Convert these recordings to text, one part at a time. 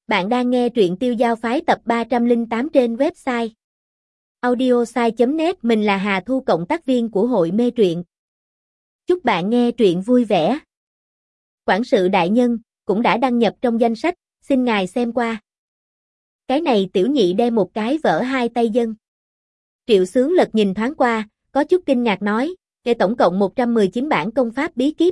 Bạn đang nghe truyện Tiêu Giao Phái tập 308 trên website audiosai.net. Mình là Hà Thu, cộng tác viên của hội mê truyện. Chúc bạn nghe truyện vui vẻ. Quản sự đại nhân cũng đã đăng nhập trong danh sách, xin ngài xem qua. Cái này tiểu nhị đem một cái vở hai tay dâng. Triệu Xướng lật nhìn thoáng qua, có chút kinh ngạc nói, tổng cộng 119 bản công pháp bí kíp.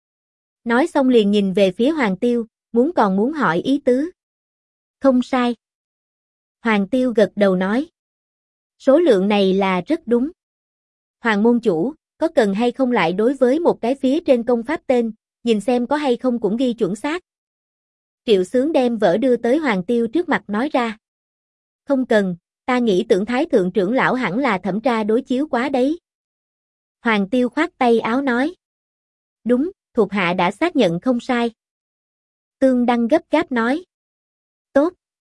Nói xong liền nhìn về phía Hoàng Tiêu, muốn hỏi ý tứ. Không sai. Hoàng Tiêu gật đầu nói. Số lượng này là rất đúng. Hoàng môn chủ, có cần hay không lại đối với một cái phía trên công pháp tên, nhìn xem có hay không cũng ghi chuẩn xác. Triệu Xướng đem vở đưa tới Hoàng Tiêu trước mặt nói ra. Không cần, ta nghĩ tưởng Thái thượng trưởng lão hẳn là thẩm tra đối chiếu quá đấy. Hoàng Tiêu khoát tay áo nói. Đúng, thuộc hạ đã xác nhận không sai. Tương Đăng gấp gáp nói. Tốt.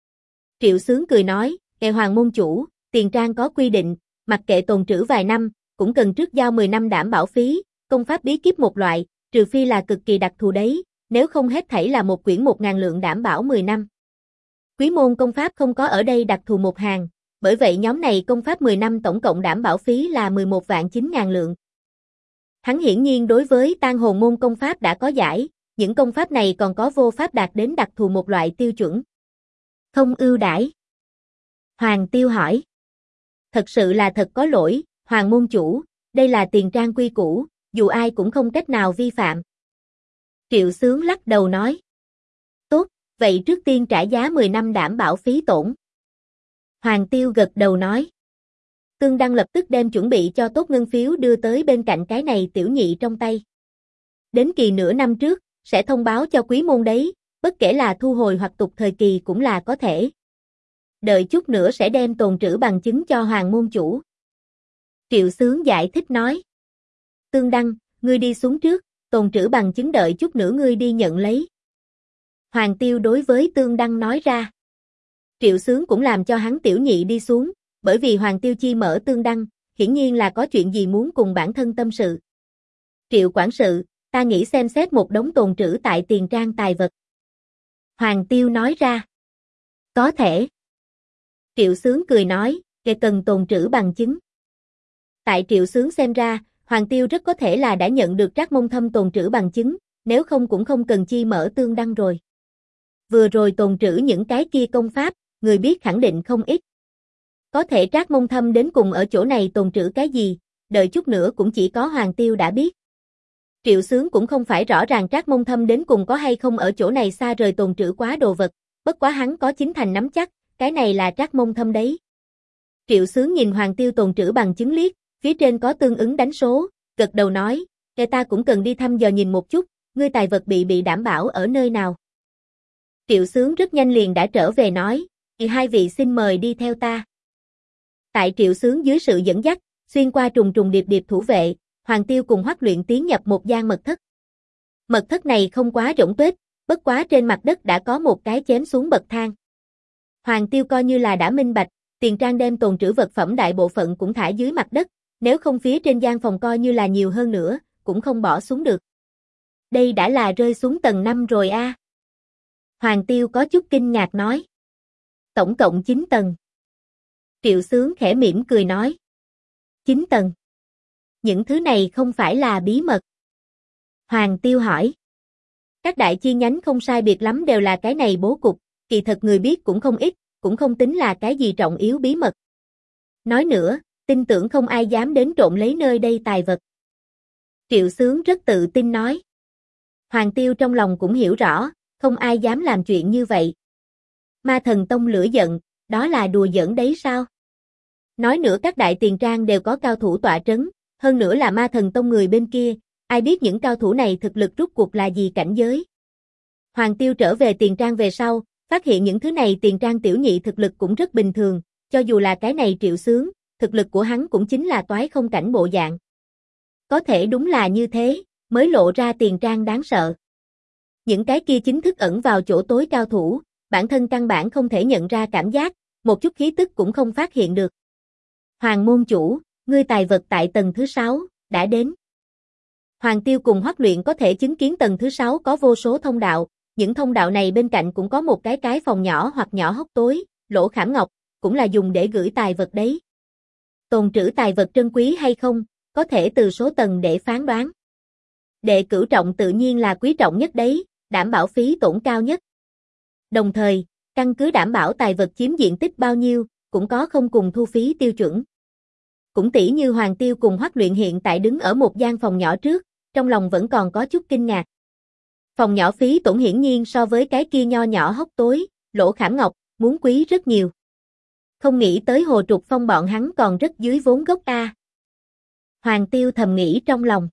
Triệu Xướng cười nói, Hoàng môn chủ, tiền trang có quy định, mặc kệ tồn trữ vài năm, cũng cần trước giao 10 năm đảm bảo phí, công pháp bí kíp một loại, trừ phi là cực kỳ đặc thù đấy, nếu không hết thảy là một quyển 1.000 lượng đảm bảo 10 năm. Quý môn công pháp không có ở đây đặc thù một hàng, bởi vậy nhóm này công pháp 10 năm tổng cộng đảm bảo phí là 11 vạn 9.000 lượng. Hắn hiển nhiên đối với tang hồn môn công pháp đã có giải, những công pháp này còn có vô pháp đạt đến đặc thù một loại tiêu chuẩn. Không ưu đãi. Hoàng Tiêu hỏi. Thật sự là thật có lỗi, Hoàng môn chủ, đây là tiền trang quy củ, dù ai cũng không cách nào vi phạm. Triệu Xướng lắc đầu nói. Tốt, vậy trước tiên trả giá 10 năm đảm bảo phí tổn. Hoàng Tiêu gật đầu nói. Tương Đăng lập tức đem chuẩn bị cho tốt ngân phiếu đưa tới bên cạnh cái này tiểu nhị trong tay. Đến kỳ nửa năm trước, sẽ thông báo cho quý môn đấy, bất kể là thu hồi hoặc tục thời kỳ cũng là có thể. Đợi chút nữa sẽ đem tồn trữ bằng chứng cho Hoàng môn chủ. Triệu Xướng giải thích nói. Tương Đăng, ngươi đi xuống trước, tồn trữ bằng chứng đợi chút nữa ngươi đi nhận lấy. Hoàng Tiêu đối với Tương Đăng nói ra. Triệu Xướng cũng làm cho hắn tiểu nhị đi xuống, bởi vì Hoàng Tiêu chi mở Tương Đăng, hiển nhiên là có chuyện gì muốn cùng bản thân tâm sự. Triệu quản sự, ta nghĩ xem xét một đống tồn trữ tại tiền trang tài vật. Hoàng Tiêu nói ra. Có thể. Triệu Xướng cười nói, cần tồn trữ bằng chứng. Tại Triệu Xướng xem ra, Hoàng Tiêu rất có thể là đã nhận được Trác Mông Thâm tồn trữ bằng chứng, nếu không cũng không cần chi mở Tương Đăng rồi. Vừa rồi tồn trữ những cái kia công pháp, người biết khẳng định không ít. Có thể Trác Mông Thâm đến cùng ở chỗ này tồn trữ cái gì, đợi chút nữa cũng chỉ có Hoàng Tiêu đã biết. Triệu Xướng cũng không phải rõ ràng Trác Mông Thâm đến cùng có hay không ở chỗ này xa rời tồn trữ quá đồ vật, bất quá hắn có chính thành nắm chắc, cái này là Trác Mông Thâm đấy. Triệu Xướng nhìn Hoàng Tiêu tồn trữ bằng chứng liếc, phía trên có tương ứng đánh số, gật đầu nói, ta cũng cần đi thăm dò nhìn một chút, ngươi tài vật bị đảm bảo ở nơi nào. Triệu Xướng rất nhanh liền đã trở về nói, hai vị xin mời đi theo ta. Tại Triệu Xướng dưới sự dẫn dắt, xuyên qua trùng trùng điệp điệp thủ vệ, Hoàng Tiêu cùng Hoắc Luyện tiến nhập một gian mật thất. Mật thất này không quá rỗng tuếch, bất quá trên mặt đất đã có một cái chém xuống bậc thang. Hoàng Tiêu coi như là đã minh bạch, tiền trang đem tồn trữ vật phẩm đại bộ phận cũng thả dưới mặt đất, nếu không phía trên gian phòng coi như là nhiều hơn nữa, cũng không bỏ xuống được. Đây đã là rơi xuống tầng 5 rồi a. Hoàng Tiêu có chút kinh ngạc nói. Tổng cộng 9 tầng. Triệu Xướng khẽ mỉm cười nói. 9 tầng. Những thứ này không phải là bí mật. Hoàng Tiêu hỏi. Các đại chi nhánh không sai biệt lắm đều là cái này bố cục, kỳ thật người biết cũng không ít, cũng không tính là cái gì trọng yếu bí mật. Nói nữa, tin tưởng không ai dám đến trộm lấy nơi đây tài vật. Triệu Xướng rất tự tin nói. Hoàng Tiêu trong lòng cũng hiểu rõ, không ai dám làm chuyện như vậy. Ma Thần Tông lửa giận, đó là đùa giỡn đấy sao? Nói nữa các đại tiền trang đều có cao thủ tọa trấn, hơn nữa là Ma Thần Tông người bên kia, ai biết những cao thủ này thực lực rút cuộc là gì cảnh giới. Hoàng Tiêu trở về tiền trang về sau, phát hiện những thứ này tiền trang tiểu nhị thực lực cũng rất bình thường, cho dù là cái này Triệu Xướng, thực lực của hắn cũng chính là toái không cảnh bộ dạng. Có thể đúng là như thế, mới lộ ra tiền trang đáng sợ. Những cái kia chính thức ẩn vào chỗ tối cao thủ, bản thân căn bản không thể nhận ra cảm giác, một chút khí tức cũng không phát hiện được. Hoàng môn chủ, ngươi tài vật tại tầng thứ 6, đã đến. Hoàng Tiêu cùng Hoắc Luyện có thể chứng kiến tầng thứ 6 có vô số thông đạo, những thông đạo này bên cạnh cũng có một cái phòng nhỏ hoặc nhỏ hốc tối, lỗ khảm ngọc, cũng là dùng để gửi tài vật đấy. Tồn trữ tài vật trân quý hay không, có thể từ số tầng để phán đoán. Đệ cửu trọng tự nhiên là quý trọng nhất đấy, đảm bảo phí tổn cao nhất. Đồng thời, căn cứ đảm bảo tài vật chiếm diện tích bao nhiêu, cũng có không cùng thu phí tiêu chuẩn. Cũng tỉ như Hoàng Tiêu cùng Hoắc Luyện hiện tại đứng ở một gian phòng nhỏ trước, trong lòng vẫn còn có chút kinh ngạc. Phòng nhỏ phí tổn hiển nhiên so với cái kia nho nhỏ hốc tối, lỗ khảm ngọc, muốn quý rất nhiều. Không nghĩ tới Hồ Trục Phong bọn hắn còn rất dưới vốn gốc a. Hoàng Tiêu thầm nghĩ trong lòng.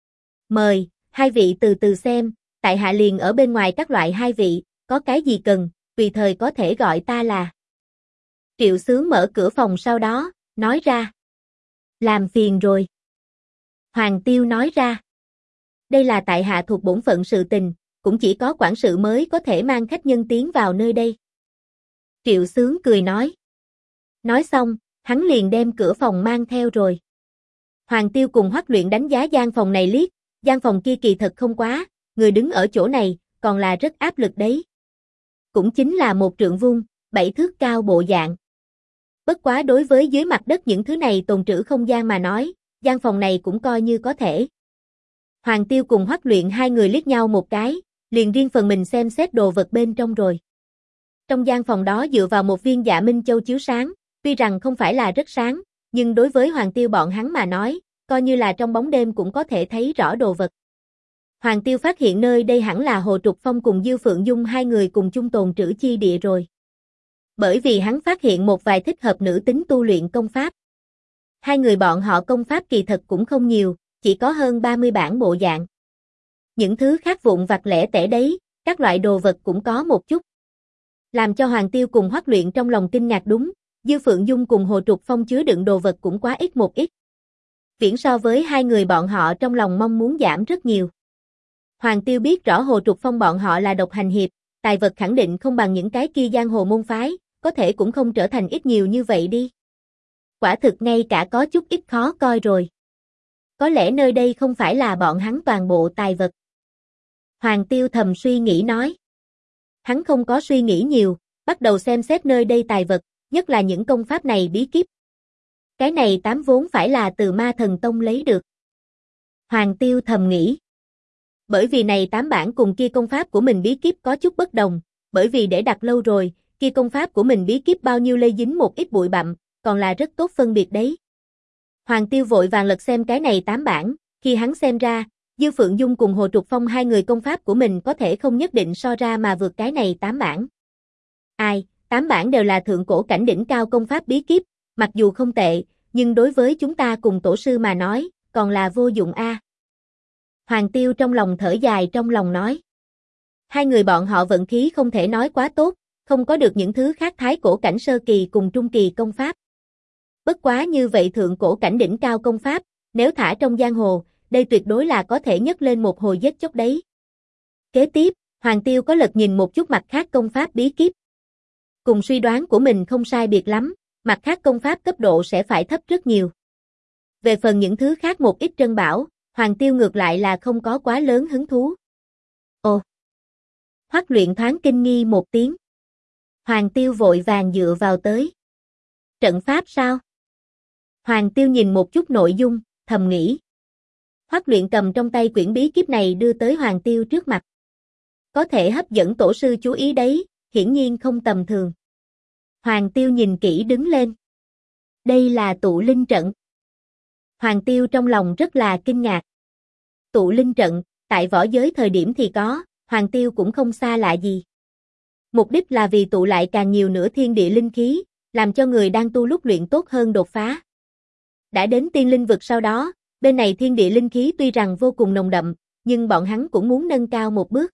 Mời, hai vị từ từ xem, tại hạ liền ở bên ngoài các loại hai vị, có cái gì cần, tùy thời có thể gọi ta là. Triệu Xướng mở cửa phòng sau đó, nói ra. Làm phiền rồi. Hoàng Tiêu nói ra. Đây là tại hạ thuộc bổn phận sự tình, cũng chỉ có quản sự mới có thể mang khách nhân tiến vào nơi đây. Triệu Xướng cười nói. Nói xong, hắn liền đem cửa phòng mang theo rồi. Hoàng Tiêu cùng Hoắc Luyện đánh giá gian phòng này liếc, gian phòng kia kỳ thật không quá, người đứng ở chỗ này, còn là rất áp lực đấy. Cũng chính là một trượng vuông, 7 thước cao bộ dạng. Bất quá đối với dưới mặt đất những thứ này tồn trữ không gian mà nói, gian phòng này cũng coi như có thể. Hoàng Tiêu cùng Hoắc Luyện hai người liếc nhau một cái, liền riêng phần mình xem xét đồ vật bên trong rồi. Trong gian phòng đó dựa vào một viên Dạ Minh Châu chiếu sáng, tuy rằng không phải là rất sáng, nhưng đối với Hoàng Tiêu bọn hắn mà nói, coi như là trong bóng đêm cũng có thể thấy rõ đồ vật. Hoàng Tiêu phát hiện nơi đây hẳn là Hồ Trục Phong cùng Dư Phượng Dung hai người cùng chung tồn trữ chi địa rồi. Bởi vì hắn phát hiện một vài thích hợp nữ tính tu luyện công pháp. Hai người bọn họ công pháp kỳ thật cũng không nhiều, chỉ có hơn 30 bản bộ dạng. Những thứ khác vụn vặt lẻ tẻ đấy, các loại đồ vật cũng có một chút. Làm cho Hoàng Tiêu cùng Hoắc Luyện trong lòng kinh ngạc đúng, Dư Phượng Dung cùng Hồ Trục Phong chứa đựng đồ vật cũng quá ít một ít. Viễn so với hai người bọn họ trong lòng mong muốn giảm rất nhiều. Hoàng Tiêu biết rõ Hồ Trục Phong bọn họ là độc hành hiệp, tài vật khẳng định không bằng những cái kia giang hồ môn phái, có thể cũng không trở thành ít nhiều như vậy đi. Quả thực ngay cả có chút ít khó coi rồi. Có lẽ nơi đây không phải là bọn hắn toàn bộ tài vật. Hoàng Tiêu thầm suy nghĩ nói. Hắn không có suy nghĩ nhiều, bắt đầu xem xét nơi đây tài vật, nhất là những công pháp này bí kíp. Cái này 8 vốn phải là từ Ma Thần Tông lấy được. Hoàng Tiêu thầm nghĩ. Bởi vì này 8 bản cùng kia công pháp của mình bí kíp có chút bất đồng, bởi vì để đặt lâu rồi, kia công pháp của mình bí kíp bao nhiêu lây dính một ít bụi bặm, còn là rất tốt phân biệt đấy. Hoàng Tiêu vội vàng lật xem cái này 8 bản, khi hắn xem ra, Dư Phượng Dung cùng Hồ Trục Phong hai người công pháp của mình có thể không nhất định so ra mà vượt cái này 8 bản. Ai, 8 bản đều là thượng cổ cảnh đỉnh cao công pháp bí kíp, mặc dù không tệ, nhưng đối với chúng ta cùng tổ sư mà nói, còn là vô dụng a. Hoàng Tiêu trong lòng thở dài trong lòng nói. Hai người bọn họ vận khí không thể nói quá tốt, không có được những thứ khác thái cổ cảnh sơ kỳ cùng trung kỳ công pháp. Bất quá như vậy thượng cổ cảnh đỉnh cao công pháp, nếu thả trong giang hồ, đây tuyệt đối là có thể nhấc lên một hồi giết chóc đấy. Kế tiếp, Hoàng Tiêu có lật nhìn một chút mặt khác công pháp bí kíp. Cùng suy đoán của mình không sai biệt lắm, mặt khác công pháp cấp độ sẽ phải thấp rất nhiều. Về phần những thứ khác một ít trân bảo, Hoàng Tiêu ngược lại là không có quá lớn hứng thú. Ồ! Hoắc Luyện thoáng kinh nghi một tiếng. Hoàng Tiêu vội vàng dựa vào tới. Trận pháp sao? Hoàng Tiêu nhìn một chút nội dung, thầm nghĩ. Hoắc Luyện cầm trong tay quyển bí kíp này đưa tới Hoàng Tiêu trước mặt. Có thể hấp dẫn tổ sư chú ý đấy, hiển nhiên không tầm thường. Hoàng Tiêu nhìn kỹ đứng lên. Đây là tụ linh trận. Hoàng Tiêu trong lòng rất là kinh ngạc. Tụ linh trận, tại võ giới thời điểm thì có, Hoàng Tiêu cũng không xa lạ gì. Mục đích là vì tụ lại càng nhiều nữa thiên địa linh khí, làm cho người đang tu lúc luyện tốt hơn đột phá. Đã đến tiên linh vực sau đó, bên này thiên địa linh khí tuy rằng vô cùng nồng đậm, nhưng bọn hắn cũng muốn nâng cao một bước.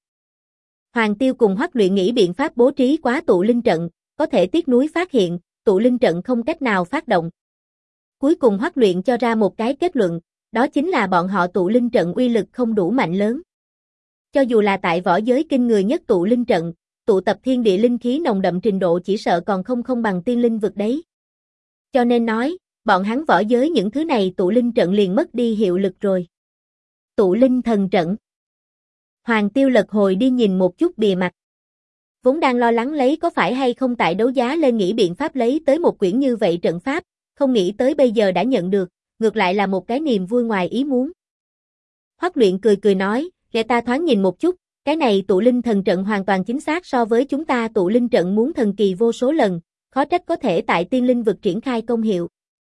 Hoàng Tiêu cùng Hoắc Luyện nghĩ biện pháp bố trí quá tụ linh trận, có thể tiếc nuối phát hiện, tụ linh trận không cách nào phát động. Cuối cùng Hoắc Luyện cho ra một cái kết luận, đó chính là bọn họ tụ linh trận uy lực không đủ mạnh lớn. Cho dù là tại võ giới kinh người nhất tụ linh trận, tụ tập thiên địa linh khí nồng đậm trình độ chỉ sợ còn không bằng tiên linh vực đấy. Cho nên nói, bọn hắn võ giới những thứ này tụ linh trận liền mất đi hiệu lực rồi. Tụ linh thần trận. Hoàng Tiêu lật hồi đi nhìn một chút bìa mặt. Vốn đang lo lắng lấy có phải hay không tại đấu giá lên nghĩ biện pháp lấy tới một quyển như vậy trận pháp, không nghĩ tới bây giờ đã nhận được, ngược lại là một cái niềm vui ngoài ý muốn. Hoắc Luyện cười cười nói, để ta thoáng nhìn một chút, cái này tụ linh thần trận hoàn toàn chính xác so với chúng ta tụ linh trận muốn thần kỳ vô số lần, khó trách có thể tại tiên linh vực triển khai công hiệu.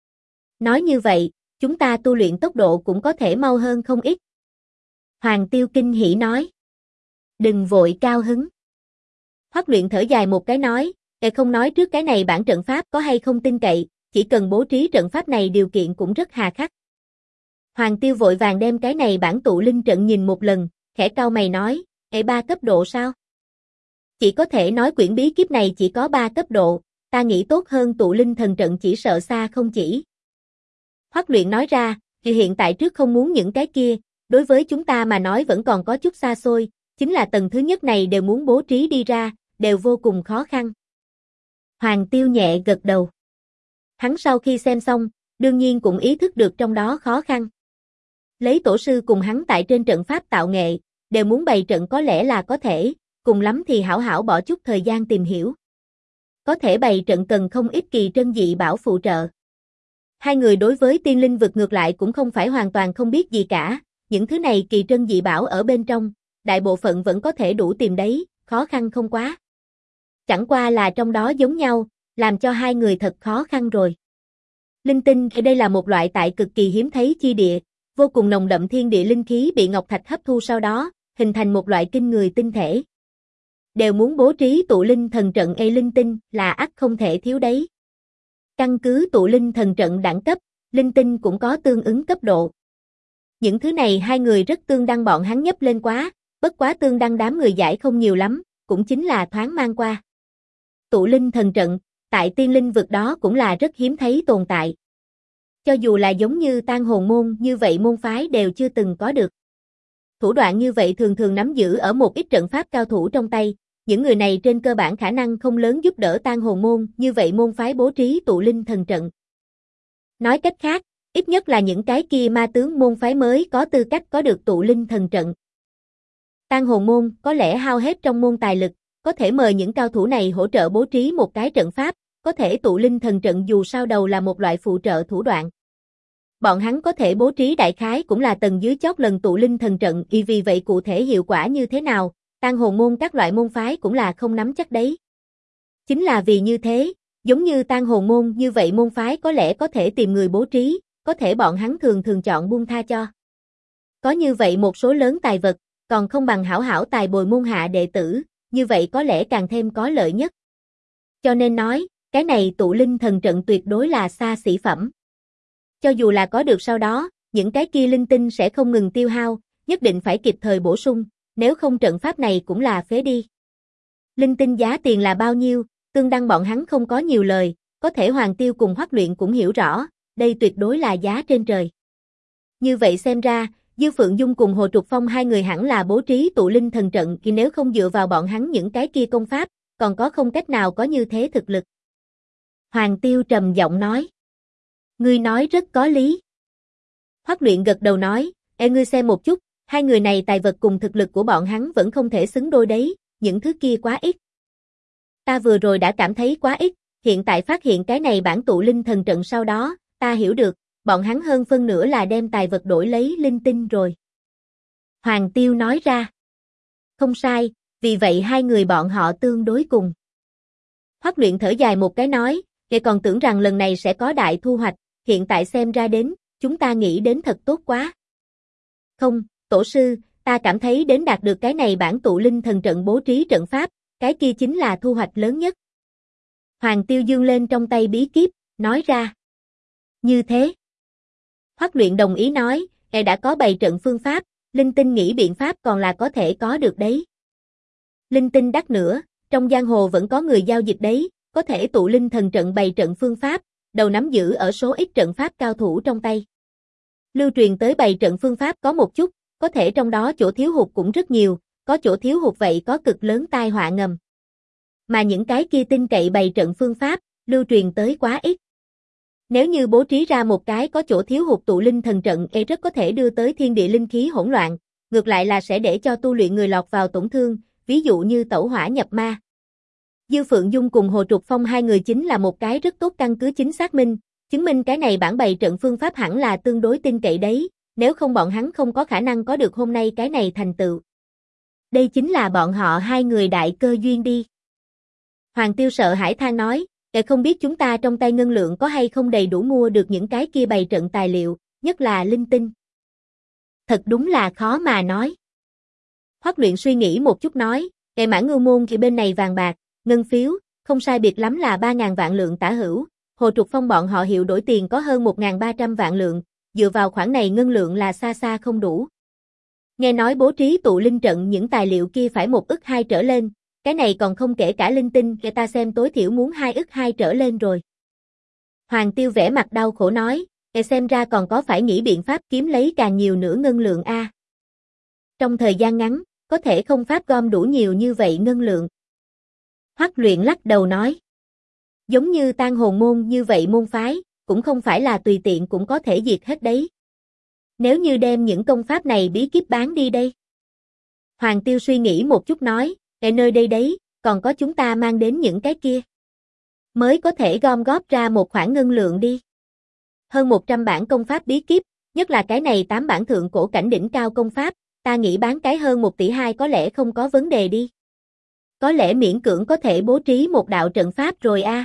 Nói như vậy, chúng ta tu luyện tốc độ cũng có thể mau hơn không ít. Hoàng Tiêu kinh hỉ nói. Đừng vội cao hứng. Hoắc Luyện thở dài một cái nói, không nói trước cái này bản trận pháp có hay không tin cậy, chỉ cần bố trí trận pháp này điều kiện cũng rất hà khắc. Hoàng Tiêu vội vàng đem cái này bản tụ linh trận nhìn một lần, khẽ cau mày nói, 3 cấp độ sao? Chỉ có thể nói quyển bí kíp này chỉ có 3 cấp độ, ta nghĩ tốt hơn tụ linh thần trận chỉ sợ xa không chỉ. Hoắc Luyện nói ra, thì hiện tại trước không muốn những cái kia, đối với chúng ta mà nói vẫn còn có chút xa xôi, chính là tầng thứ nhất này đều muốn bố trí đi ra, đều vô cùng khó khăn. Hoàng Tiêu nhẹ gật đầu. Hắn sau khi xem xong, đương nhiên cũng ý thức được trong đó khó khăn. Lấy tổ sư cùng hắn tại trên trận pháp tạo nghệ, đều muốn bày trận có lẽ là có thể, cùng lắm thì hảo hảo bỏ chút thời gian tìm hiểu. Có thể bày trận cần không ít kỳ trân dị bảo phụ trợ. Hai người đối với tiên linh vực ngược lại cũng không phải hoàn toàn không biết gì cả, những thứ này kỳ trân dị bảo ở bên trong, đại bộ phận vẫn có thể đủ tìm đấy, khó khăn không quá. Chẳng qua là trong đó giống nhau, làm cho hai người thật khó khăn rồi. Linh tinh đây là một loại tại cực kỳ hiếm thấy chi địa, vô cùng nồng đậm thiên địa linh khí bị ngọc thạch hấp thu sau đó, hình thành một loại kinh người tinh thể. Đều muốn bố trí tụ linh thần trận linh tinh là ắt không thể thiếu đấy. Căn cứ tụ linh thần trận đẳng cấp, linh tinh cũng có tương ứng cấp độ. Những thứ này hai người rất tương đăng bọn hắn nhấp lên quá, bất quá tương đăng đám người giải không nhiều lắm, cũng chính là thoáng mang qua. Tụ linh thần trận, tại tiên linh vực đó cũng là rất hiếm thấy tồn tại. Cho dù là giống như Tang Hồn môn như vậy môn phái đều chưa từng có được. Thủ đoạn như vậy thường thường nắm giữ ở một ít trận pháp cao thủ trong tay, những người này trên cơ bản khả năng không lớn giúp đỡ Tang Hồn môn như vậy môn phái bố trí tụ linh thần trận. Nói cách khác, ít nhất là những cái kia ma tướng môn phái mới có tư cách có được tụ linh thần trận. Tang Hồn môn có lẽ hao hết trong môn tài lực, có thể mời những cao thủ này hỗ trợ bố trí một cái trận pháp, có thể tụ linh thần trận dù sao đầu là một loại phụ trợ thủ đoạn. Bọn hắn có thể bố trí đại khái cũng là tầng dưới chót lần tụ linh thần trận, vì vậy cụ thể hiệu quả như thế nào, Tang Hồn môn các loại môn phái cũng là không nắm chắc đấy. Chính là vì như thế, giống như Tang Hồn môn như vậy môn phái có lẽ có thể tìm người bố trí, có thể bọn hắn thường thường chọn buông tha cho. Có như vậy một số lớn tài vật, còn không bằng hảo hảo tài bồi môn hạ đệ tử, như vậy có lẽ càng thêm có lợi nhất. Cho nên nói, cái này tụ linh thần trận tuyệt đối là xa xỉ phẩm. Cho dù là có được sau đó, những cái kia linh tinh sẽ không ngừng tiêu hao, nhất định phải kịp thời bổ sung, nếu không trận pháp này cũng là phế đi. Linh tinh giá tiền là bao nhiêu, tương đăng bọn hắn không có nhiều lời, có thể Hoàng Tiêu cùng Hoắc Luyện cũng hiểu rõ, đây tuyệt đối là giá trên trời. Như vậy xem ra, Dư Phượng Dung cùng Hồ Trục Phong hai người hẳn là bố trí tụ linh thần trận, thì nếu không dựa vào bọn hắn những cái kia công pháp, còn có không cách nào có như thế thực lực. Hoàng Tiêu trầm giọng nói. Ngươi nói rất có lý. Hoắc Luyện gật đầu nói, ngươi xem một chút, hai người này tài vật cùng thực lực của bọn hắn vẫn không thể xứng đôi đấy, những thứ kia quá ít. Ta vừa rồi đã cảm thấy quá ít, hiện tại phát hiện cái này bản tụ linh thần trận sau đó, ta hiểu được, bọn hắn hơn phân nửa là đem tài vật đổi lấy linh tinh rồi. Hoàng Tiêu nói ra. Không sai, vì vậy hai người bọn họ tương đối cùng. Hoắc Luyện thở dài một cái nói, còn tưởng rằng lần này sẽ có đại thu hoạch, hiện tại xem ra đến, chúng ta nghĩ đến thật tốt quá. Không, tổ sư, ta cảm thấy đến đạt được cái này bản tụ linh thần trận bố trí trận pháp, cái kia chính là thu hoạch lớn nhất. Hoàng Tiêu dương lên trong tay bí kíp, nói ra. Như thế. Hoắc Luyện đồng ý nói, đã có bày trận phương pháp, linh tinh nghĩ biện pháp còn là có thể có được đấy. Linh tinh đắt nữa, trong giang hồ vẫn có người giao dịch đấy, có thể tụ linh thần trận bày trận phương pháp, đầu nắm giữ ở số ít trận pháp cao thủ trong tay. Lưu truyền tới bày trận phương pháp có một chút, có thể trong đó chỗ thiếu hụt cũng rất nhiều, có chỗ thiếu hụt vậy có cực lớn tai họa ngầm. Mà những cái kia tin cậy bày trận phương pháp, lưu truyền tới quá ít. Nếu như bố trí ra một cái có chỗ thiếu hụt tụ linh thần trận rất có thể đưa tới thiên địa linh khí hỗn loạn, ngược lại là sẽ để cho tu luyện người lọt vào tổn thương, ví dụ như tẩu hỏa nhập ma. Dư Phượng Dung cùng Hồ Trục Phong hai người chính là một cái rất tốt căn cứ chính xác minh, chứng minh cái này bản bày trận phương pháp hẳn là tương đối tin cậy đấy, nếu không bọn hắn không có khả năng có được hôm nay cái này thành tựu. Đây chính là bọn họ hai người đại cơ duyên đi. Hoàng Tiêu sợ hãi than nói, không biết chúng ta trong tay ngân lượng có hay không đầy đủ mua được những cái kia bày trận tài liệu, nhất là linh tinh. Thật đúng là khó mà nói. Hoắc Luyện suy nghĩ một chút nói, Mã Ngưu Môn thì bên này vàng bạc, ngân phiếu, không sai biệt lắm là 3.000 vạn lượng tả hữu, Hồ Trục Phong bọn họ hiệu đổi tiền có hơn 1.300 vạn lượng, dựa vào khoản này ngân lượng là xa xa không đủ. Nghe nói bố trí tụ linh trận những tài liệu kia phải 1 ức 2 trở lên, cái này còn không kể cả linh tinh, người ta xem tối thiểu muốn 2 ức 2 trở lên rồi. Hoàng Tiêu vẻ mặt đau khổ nói, xem ra còn có phải nghĩ biện pháp kiếm lấy càng nhiều nữa ngân lượng a. Trong thời gian ngắn, có thể không pháp gom đủ nhiều như vậy ngân lượng. Hoắc Luyện lắc đầu nói, giống như Tang Hồn môn như vậy môn phái, cũng không phải là tùy tiện cũng có thể diệt hết đấy. Nếu như đem những công pháp này bí kíp bán đi đây. Hoàng Tiêu suy nghĩ một chút nói, nơi đây đấy, còn có chúng ta mang đến những cái kia. Mới có thể gom góp ra một khoản ngân lượng đi. Hơn 100 bản công pháp bí kíp, nhất là cái này 8 bản thượng cổ cảnh đỉnh cao công pháp, ta nghĩ bán cái hơn 1 tỷ 2 có lẽ không có vấn đề đi. Có lẽ miễn cưỡng có thể bố trí một đạo trận pháp rồi a.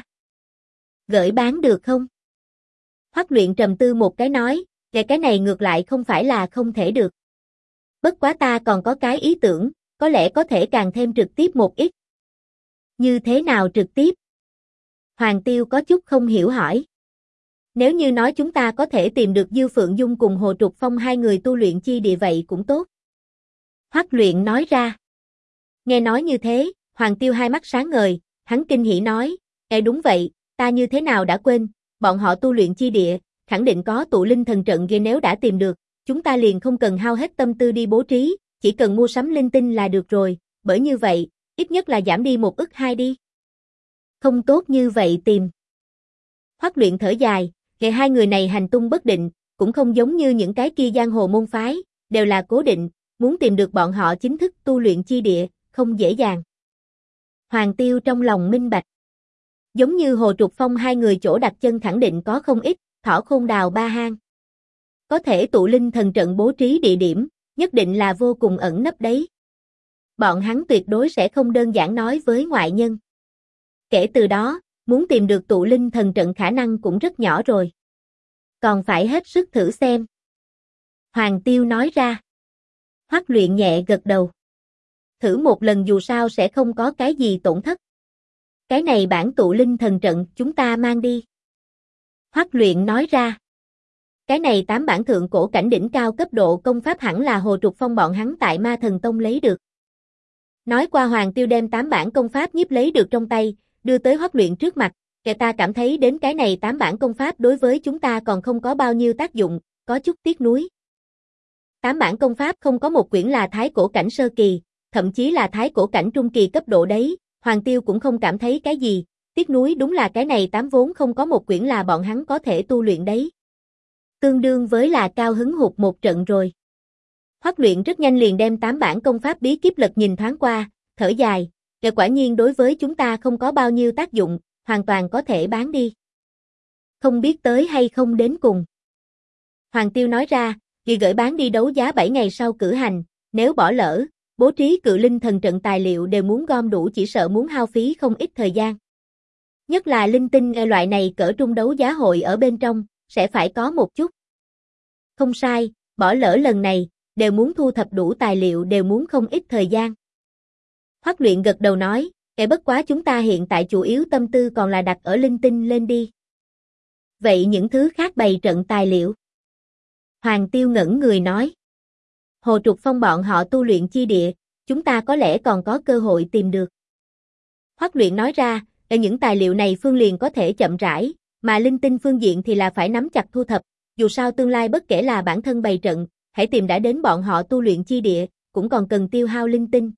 Gửi bán được không? Hoắc Luyện trầm tư một cái nói, cái này ngược lại không phải là không thể được. Bất quá ta còn có cái ý tưởng, có lẽ có thể càng thêm trực tiếp một ít. Như thế nào trực tiếp? Hoàng Tiêu có chút không hiểu hỏi. Nếu như nói chúng ta có thể tìm được Dư Phượng Dung cùng Hồ Trục Phong hai người tu luyện chi địa vậy cũng tốt. Hoắc Luyện nói ra. Nghe nói như thế, Hoàng Tiêu hai mắt sáng ngời, hắn kinh hỉ nói, đúng vậy, ta như thế nào đã quên, bọn họ tu luyện chi địa, khẳng định có tụ linh thần trận ghê nếu đã tìm được, chúng ta liền không cần hao hết tâm tư đi bố trí, chỉ cần mua sắm linh tinh là được rồi, bởi như vậy, ít nhất là giảm đi 1 ức 2 đi. Không tốt như vậy tìm. Hoắc Luyện thở dài, hai người này hành tung bất định, cũng không giống như những cái kia giang hồ môn phái, đều là cố định, muốn tìm được bọn họ chính thức tu luyện chi địa, không dễ dàng. Hoàng Tiêu trong lòng minh bạch. Giống như Hồ Trục Phong hai người chỗ đặt chân khẳng định có không ít, Thỏ Khôn Đào ba hang. Có thể tụ linh thần trận bố trí địa điểm, nhất định là vô cùng ẩn nấp đấy. Bọn hắn tuyệt đối sẽ không đơn giản nói với ngoại nhân. Kể từ đó, muốn tìm được tụ linh thần trận khả năng cũng rất nhỏ rồi. Còn phải hết sức thử xem. Hoàng Tiêu nói ra. Hoắc Luyện nhẹ gật đầu. Thử một lần dù sao sẽ không có cái gì tổn thất. Cái này bản tụ linh thần trận chúng ta mang đi. Hoắc Luyện nói ra. Cái này 8 bản thượng cổ cảnh đỉnh cao cấp độ công pháp hẳn là Hồ Trục Phong bọn hắn tại Ma Thần Tông lấy được. Nói qua Hoàng Tiêu đem 8 bản công pháp nhiếp lấy được trong tay, đưa tới Hoắc Luyện trước mặt, ta cảm thấy đến cái này 8 bản công pháp đối với chúng ta còn không có bao nhiêu tác dụng, có chút tiếc nuối. 8 bản công pháp không có một quyển là thái cổ cảnh sơ kỳ, thậm chí là thái cổ cảnh trung kỳ cấp độ đấy, Hoàng Tiêu cũng không cảm thấy cái gì, tiếc nuối đúng là cái này 8 vốn không có một quyển là bọn hắn có thể tu luyện đấy. Tương đương với là cao hứng hụt một trận rồi. Hoắc Luyện rất nhanh liền đem 8 bản công pháp bí kíp lật nhìn thoáng qua, thở dài, quả nhiên đối với chúng ta không có bao nhiêu tác dụng, hoàn toàn có thể bán đi. Không biết tới hay không đến cùng. Hoàng Tiêu nói ra, vì gửi bán đi đấu giá 7 ngày sau cử hành, nếu bỏ lỡ, bố trí cự linh thần trận tài liệu đều muốn gom đủ chỉ sợ muốn hao phí không ít thời gian. Nhất là linh tinh loại này cỡ trung đấu giá hội ở bên trong, sẽ phải có một chút. Không sai, bỏ lỡ lần này, đều muốn thu thập đủ tài liệu đều muốn không ít thời gian. Hoắc Luyện gật đầu nói, bất quá chúng ta hiện tại chủ yếu tâm tư còn là đặt ở linh tinh lên đi. Vậy những thứ khác bày trận tài liệu? Hoàng Tiêu ngẩn người nói. Hồ Trục Phong bọn họ tu luyện chi địa, chúng ta có lẽ còn có cơ hội tìm được. Hoắc Luyện nói ra, những tài liệu này Phương liền có thể chậm rãi, mà linh tinh phương diện thì là phải nắm chặt thu thập, dù sao tương lai bất kể là bản thân bày trận, hãy tìm đã đến bọn họ tu luyện chi địa, cũng còn cần tiêu hao linh tinh.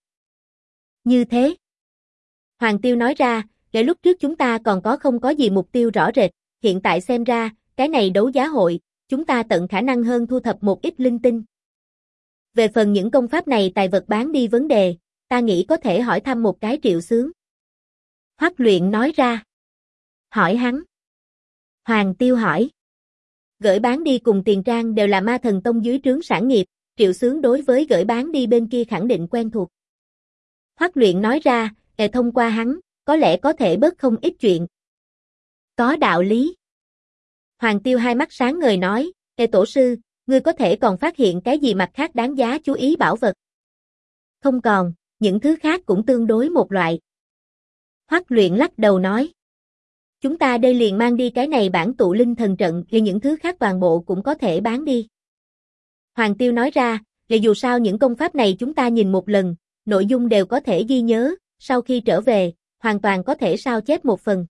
Như thế. Hoàng Tiêu nói ra, lúc trước chúng ta còn có không có gì mục tiêu rõ rệt, hiện tại xem ra, cái này đấu giá hội, chúng ta tận khả năng hơn thu thập một ít linh tinh. Về phần những công pháp này tài vật bán đi vấn đề, ta nghĩ có thể hỏi thăm một cái Triệu Xướng. Hoắc Luyện nói ra. Hỏi hắn. Hoàng Tiêu hỏi. Gửi bán đi cùng Tiền Trang đều là Ma Thần Tông dưới trướng sản nghiệp, Triệu Xướng đối với gửi bán đi bên kia khẳng định quen thuộc. Hoắc Luyện nói ra, thông qua hắn, có lẽ có thể bớt không ít chuyện. Có đạo lý. Hoàng Tiêu hai mắt sáng ngời nói, tổ sư, ngươi có thể còn phát hiện cái gì mặt khác đáng giá chú ý bảo vật? Không còn, những thứ khác cũng tương đối một loại. Hoắc Luyện lắc đầu nói. Chúng ta đây liền mang đi cái này bản tụ linh thần trận, thì những thứ khác toàn bộ cũng có thể bán đi. Hoàng Tiêu nói ra, dù sao những công pháp này chúng ta nhìn một lần, nội dung đều có thể ghi nhớ, sau khi trở về, hoàn toàn có thể sao chép một phần.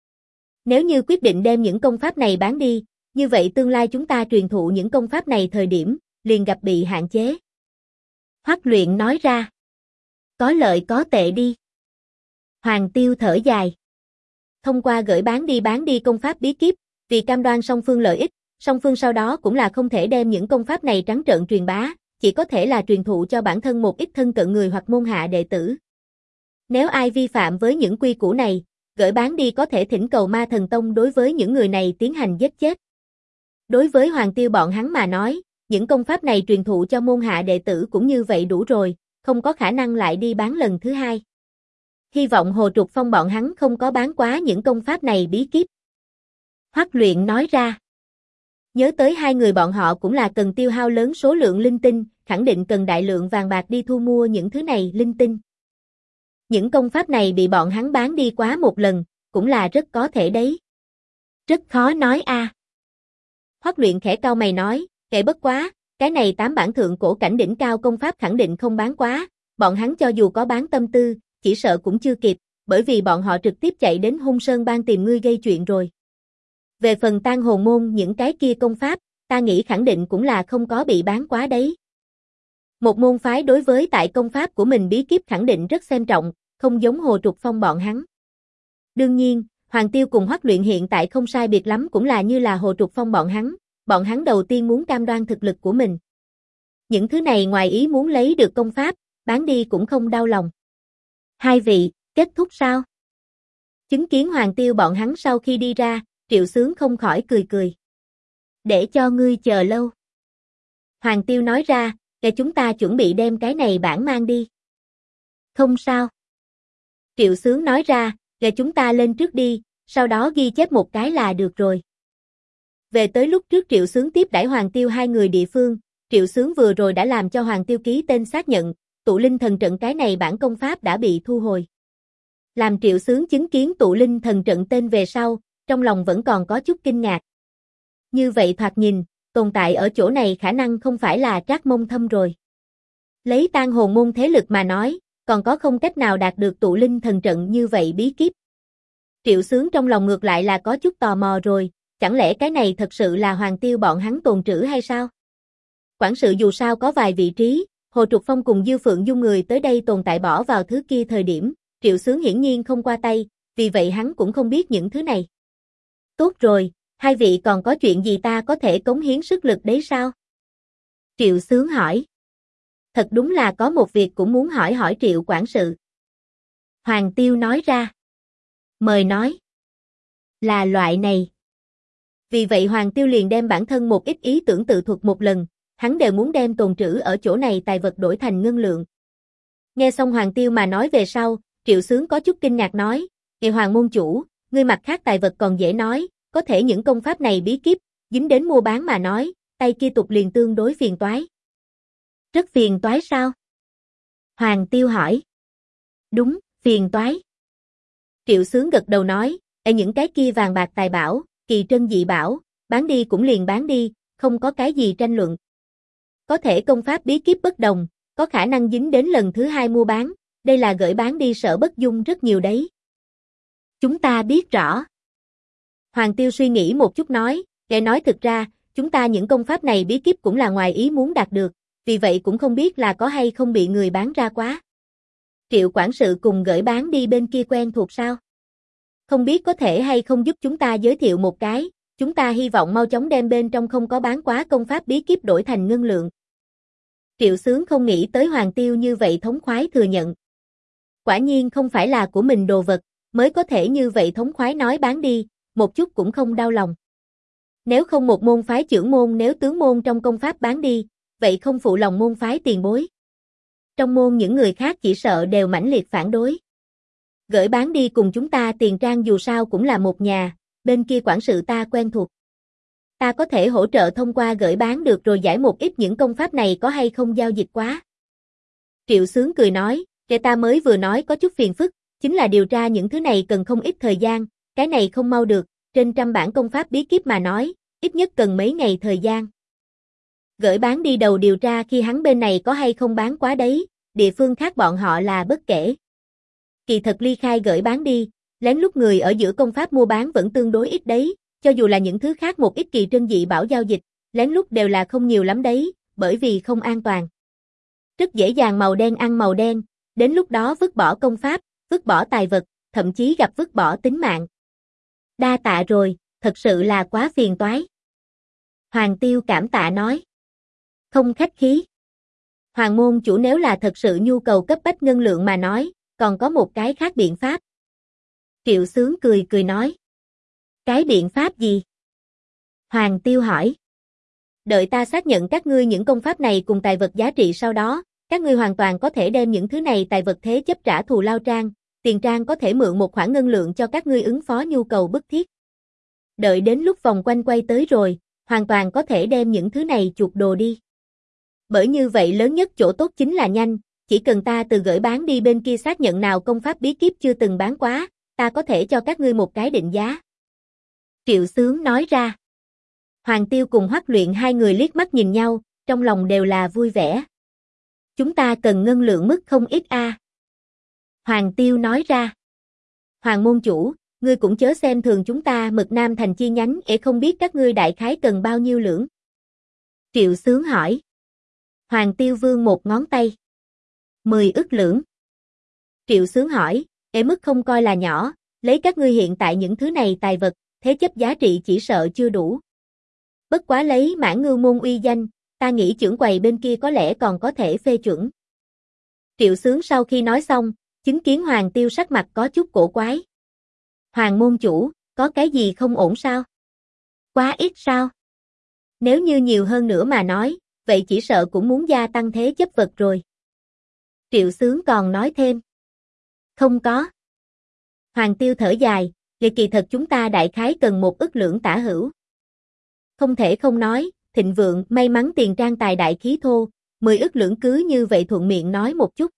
Nếu như quyết định đem những công pháp này bán đi, như vậy tương lai chúng ta truyền thụ những công pháp này thời điểm, liền gặp bị hạn chế. Hoắc Luyện nói ra. Có lợi có tệ đi. Hoàng Tiêu thở dài. Thông qua gửi bán đi công pháp bí kíp, vì cam đoan song phương lợi ích, song phương sau đó cũng là không thể đem những công pháp này trắng trợn truyền bá, chỉ có thể là truyền thụ cho bản thân một ít thân cận người hoặc môn hạ đệ tử. Nếu ai vi phạm với những quy củ này, gửi bán đi có thể thỉnh cầu Ma Thần Tông đối với những người này tiến hành giết chết. Đối với Hoàng Tiêu bọn hắn mà nói, những công pháp này truyền thụ cho môn hạ đệ tử cũng như vậy đủ rồi, không có khả năng lại đi bán lần thứ hai. Hy vọng Hồ Trục Phong bọn hắn không có bán quá những công pháp này bí kíp. Hoắc Luyện nói ra. Nhớ tới hai người bọn họ cũng là cần tiêu hao lớn số lượng linh tinh, khẳng định cần đại lượng vàng bạc đi thu mua những thứ này linh tinh. Những công pháp này bị bọn hắn bán đi quá một lần, cũng là rất có thể đấy. Rất khó nói a. Hoắc Luyện khẽ cau mày nói, kệ bất quá, cái này 8 bản thượng cổ cảnh đỉnh cao công pháp khẳng định không bán quá, bọn hắn cho dù có bán tâm tư, chỉ sợ cũng chưa kịp, bởi vì bọn họ trực tiếp chạy đến Hung Sơn Bang tìm ngươi gây chuyện rồi. Về phần Tang Hồn Môn những cái kia công pháp, ta nghĩ khẳng định cũng là không có bị bán quá đấy. Một môn phái đối với tại công pháp của mình bí kíp khẳng định rất xem trọng, không giống Hồ Trục Phong bọn hắn. Đương nhiên, Hoàng Tiêu cùng Hoắc Luyện hiện tại không sai biệt lắm cũng là như là Hồ Trục Phong bọn hắn đầu tiên muốn cam đoan thực lực của mình. Những thứ này ngoài ý muốn lấy được công pháp, bán đi cũng không đau lòng. Hai vị, kết thúc sao? Chứng kiến Hoàng Tiêu bọn hắn sau khi đi ra, Triệu Xướng không khỏi cười cười. Để cho ngươi chờ lâu. Hoàng Tiêu nói ra, để chúng ta chuẩn bị đem cái này bản mang đi. Không sao. Triệu Xướng nói ra, để chúng ta lên trước đi, sau đó ghi chép một cái là được rồi. Về tới lúc trước Triệu Xướng tiếp đãi Hoàng Tiêu hai người địa phương, Triệu Xướng vừa rồi đã làm cho Hoàng Tiêu ký tên xác nhận, tụ linh thần trận cái này bản công pháp đã bị thu hồi. Làm Triệu Xướng chứng kiến tụ linh thần trận tên về sau, trong lòng vẫn còn có chút kinh ngạc. Như vậy thoạt nhìn, tồn tại ở chỗ này khả năng không phải là Trác Mông Thâm rồi. Lấy Tang Hồn Môn thế lực mà nói, còn có không cách nào đạt được tụ linh thần trận như vậy bí kíp. Triệu Xướng trong lòng ngược lại là có chút tò mò rồi, chẳng lẽ cái này thật sự là Hoàng Tiêu bọn hắn tồn trữ hay sao? Quản sự dù sao có vài vị trí, Hồ Trục Phong cùng Dư Phượng Dung người tới đây tồn tại bỏ vào thứ kia thời điểm, Triệu Xướng hiển nhiên không qua tay, vì vậy hắn cũng không biết những thứ này. Tốt rồi, hai vị còn có chuyện gì ta có thể cống hiến sức lực đấy sao? Triệu Xướng hỏi. Thật đúng là có một việc cũng muốn hỏi Triệu quản sự. Hoàng Tiêu nói ra. Mời nói. Là loại này. Vì vậy Hoàng Tiêu liền đem bản thân một ít ý tưởng tự thuật một lần, hắn đều muốn đem tồn trữ ở chỗ này tài vật đổi thành ngân lượng. Nghe xong Hoàng Tiêu mà nói về sau, Triệu Xướng có chút kinh ngạc nói, Hoàng môn chủ, ngươi mặt khác tài vật còn dễ nói, có thể những công pháp này bí kíp, dính đến mua bán mà nói, tay kia tục liền tương đối phiền toái. Rất phiền toái sao? Hoàng Tiêu hỏi. Đúng, phiền toái. Triệu Xướng gật đầu nói, những cái kia vàng bạc tài bảo, kỳ trân dị bảo, bán đi cũng liền bán đi, không có cái gì tranh luận. Có thể công pháp bí kíp bất đồng, có khả năng dính đến lần thứ hai mua bán, đây là gửi bán đi Sở Bất Dung rất nhiều đấy. Chúng ta biết rõ. Hoàng Tiêu suy nghĩ một chút nói, để nói thực ra, chúng ta những công pháp này bí kíp cũng là ngoài ý muốn đạt được, vì vậy cũng không biết là có hay không bị người bán ra quá. Triệu quản sự cùng gửi bán đi bên kia quen thuộc sao? Không biết có thể hay không giúp chúng ta giới thiệu một cái, chúng ta hy vọng mau chóng đem bên trong không có bán quá công pháp bí kíp đổi thành ngân lượng. Triệu Xướng không nghĩ tới Hoàng Tiêu như vậy thống khoái thừa nhận. Quả nhiên không phải là của mình đồ vật, mới có thể như vậy thống khoái nói bán đi, một chút cũng không đau lòng. Nếu không một môn phái trưởng môn nếu tướng môn trong công pháp bán đi, vậy không phụ lòng môn phái tiền bối. Trong môn những người khác chỉ sợ đều mãnh liệt phản đối. Gửi bán đi cùng chúng ta Tiền Trang dù sao cũng là một nhà, bên kia quản sự ta quen thuộc. Ta có thể hỗ trợ thông qua gửi bán được rồi giải một ít những công pháp này có hay không giao dịch quá. Triệu Xướng cười nói, kể ta mới vừa nói có chút phiền phức, chính là điều tra những thứ này cần không ít thời gian, cái này không mau được, trên trăm bản công pháp bí kíp mà nói, ít nhất cần mấy ngày thời gian. Gửi bán đi đầu điều tra khi hắn bên này có hay không bán quá đấy, địa phương khác bọn họ là bất kể. Kỳ thật ly khai gửi bán đi, lén lút người ở giữa công pháp mua bán vẫn tương đối ít đấy, cho dù là những thứ khác một ít kỳ trân dị bảo giao dịch, lén lút đều là không nhiều lắm đấy, bởi vì không an toàn. Rất dễ dàng màu đen ăn màu đen, đến lúc đó vứt bỏ công pháp, vứt bỏ tài vật, thậm chí gặp vứt bỏ tính mạng. Đa tạ rồi, thật sự là quá phiền toái. Hoàng Tiêu cảm tạ nói. Không khách khí. Hoàng môn chủ nếu là thật sự nhu cầu cấp bách ngân lượng mà nói, còn có một cái khác biện pháp. Triệu Xướng cười nói. Cái biện pháp gì? Hoàng Tiêu hỏi. Đợi ta xác nhận các ngươi những công pháp này cùng tài vật giá trị sau đó, các ngươi hoàn toàn có thể đem những thứ này tài vật thế chấp trả thù lao trang, Tiền Trang có thể mượn một khoản ngân lượng cho các ngươi ứng phó nhu cầu bức thiết. Đợi đến lúc vòng quanh quay tới rồi, hoàn toàn có thể đem những thứ này chuộc đồ đi. Bởi như vậy lớn nhất chỗ tốt chính là nhanh, chỉ cần ta từ gửi bán đi bên kia xác nhận nào công pháp bí kíp chưa từng bán quá, ta có thể cho các ngươi một cái định giá. Triệu Xướng nói ra. Hoàng Tiêu cùng Hoắc Luyện hai người liếc mắt nhìn nhau, trong lòng đều là vui vẻ. Chúng ta cần ngân lượng mức không ít a. Hoàng Tiêu nói ra. Hoàng môn chủ, ngươi cũng chớ xem thường chúng ta Mực Nam thành chi nhánh, không biết các ngươi đại khái cần bao nhiêu lưỡng? Triệu Xướng hỏi. Hoàng Tiêu vươn một ngón tay. 10 ức lưỡng. Triệu Xướng hỏi, mức không coi là nhỏ, lấy các ngươi hiện tại những thứ này tài vật, thế chấp giá trị chỉ sợ chưa đủ. Bất quá lấy Mãn Ngưu môn uy danh, ta nghĩ trưởng quầy bên kia có lẽ còn có thể phê chuẩn. Triệu Xướng sau khi nói xong, chứng kiến Hoàng Tiêu sắc mặt có chút cổ quái. Hoàng môn chủ, có cái gì không ổn sao? Quá ít sao? Nếu như nhiều hơn nữa mà nói, vậy chỉ sợ cũng muốn gia tăng thế chấp vật rồi. Triệu Xướng còn nói thêm. Không có. Hoàng Tiêu thở dài, kỳ thật chúng ta đại khái cần 1 ức lưỡng tả hữu. Không thể không nói, thịnh vượng, may mắn Tiền Trang tài đại khí thô, 10 ức lưỡng cứ như vậy thuận miệng nói một chút.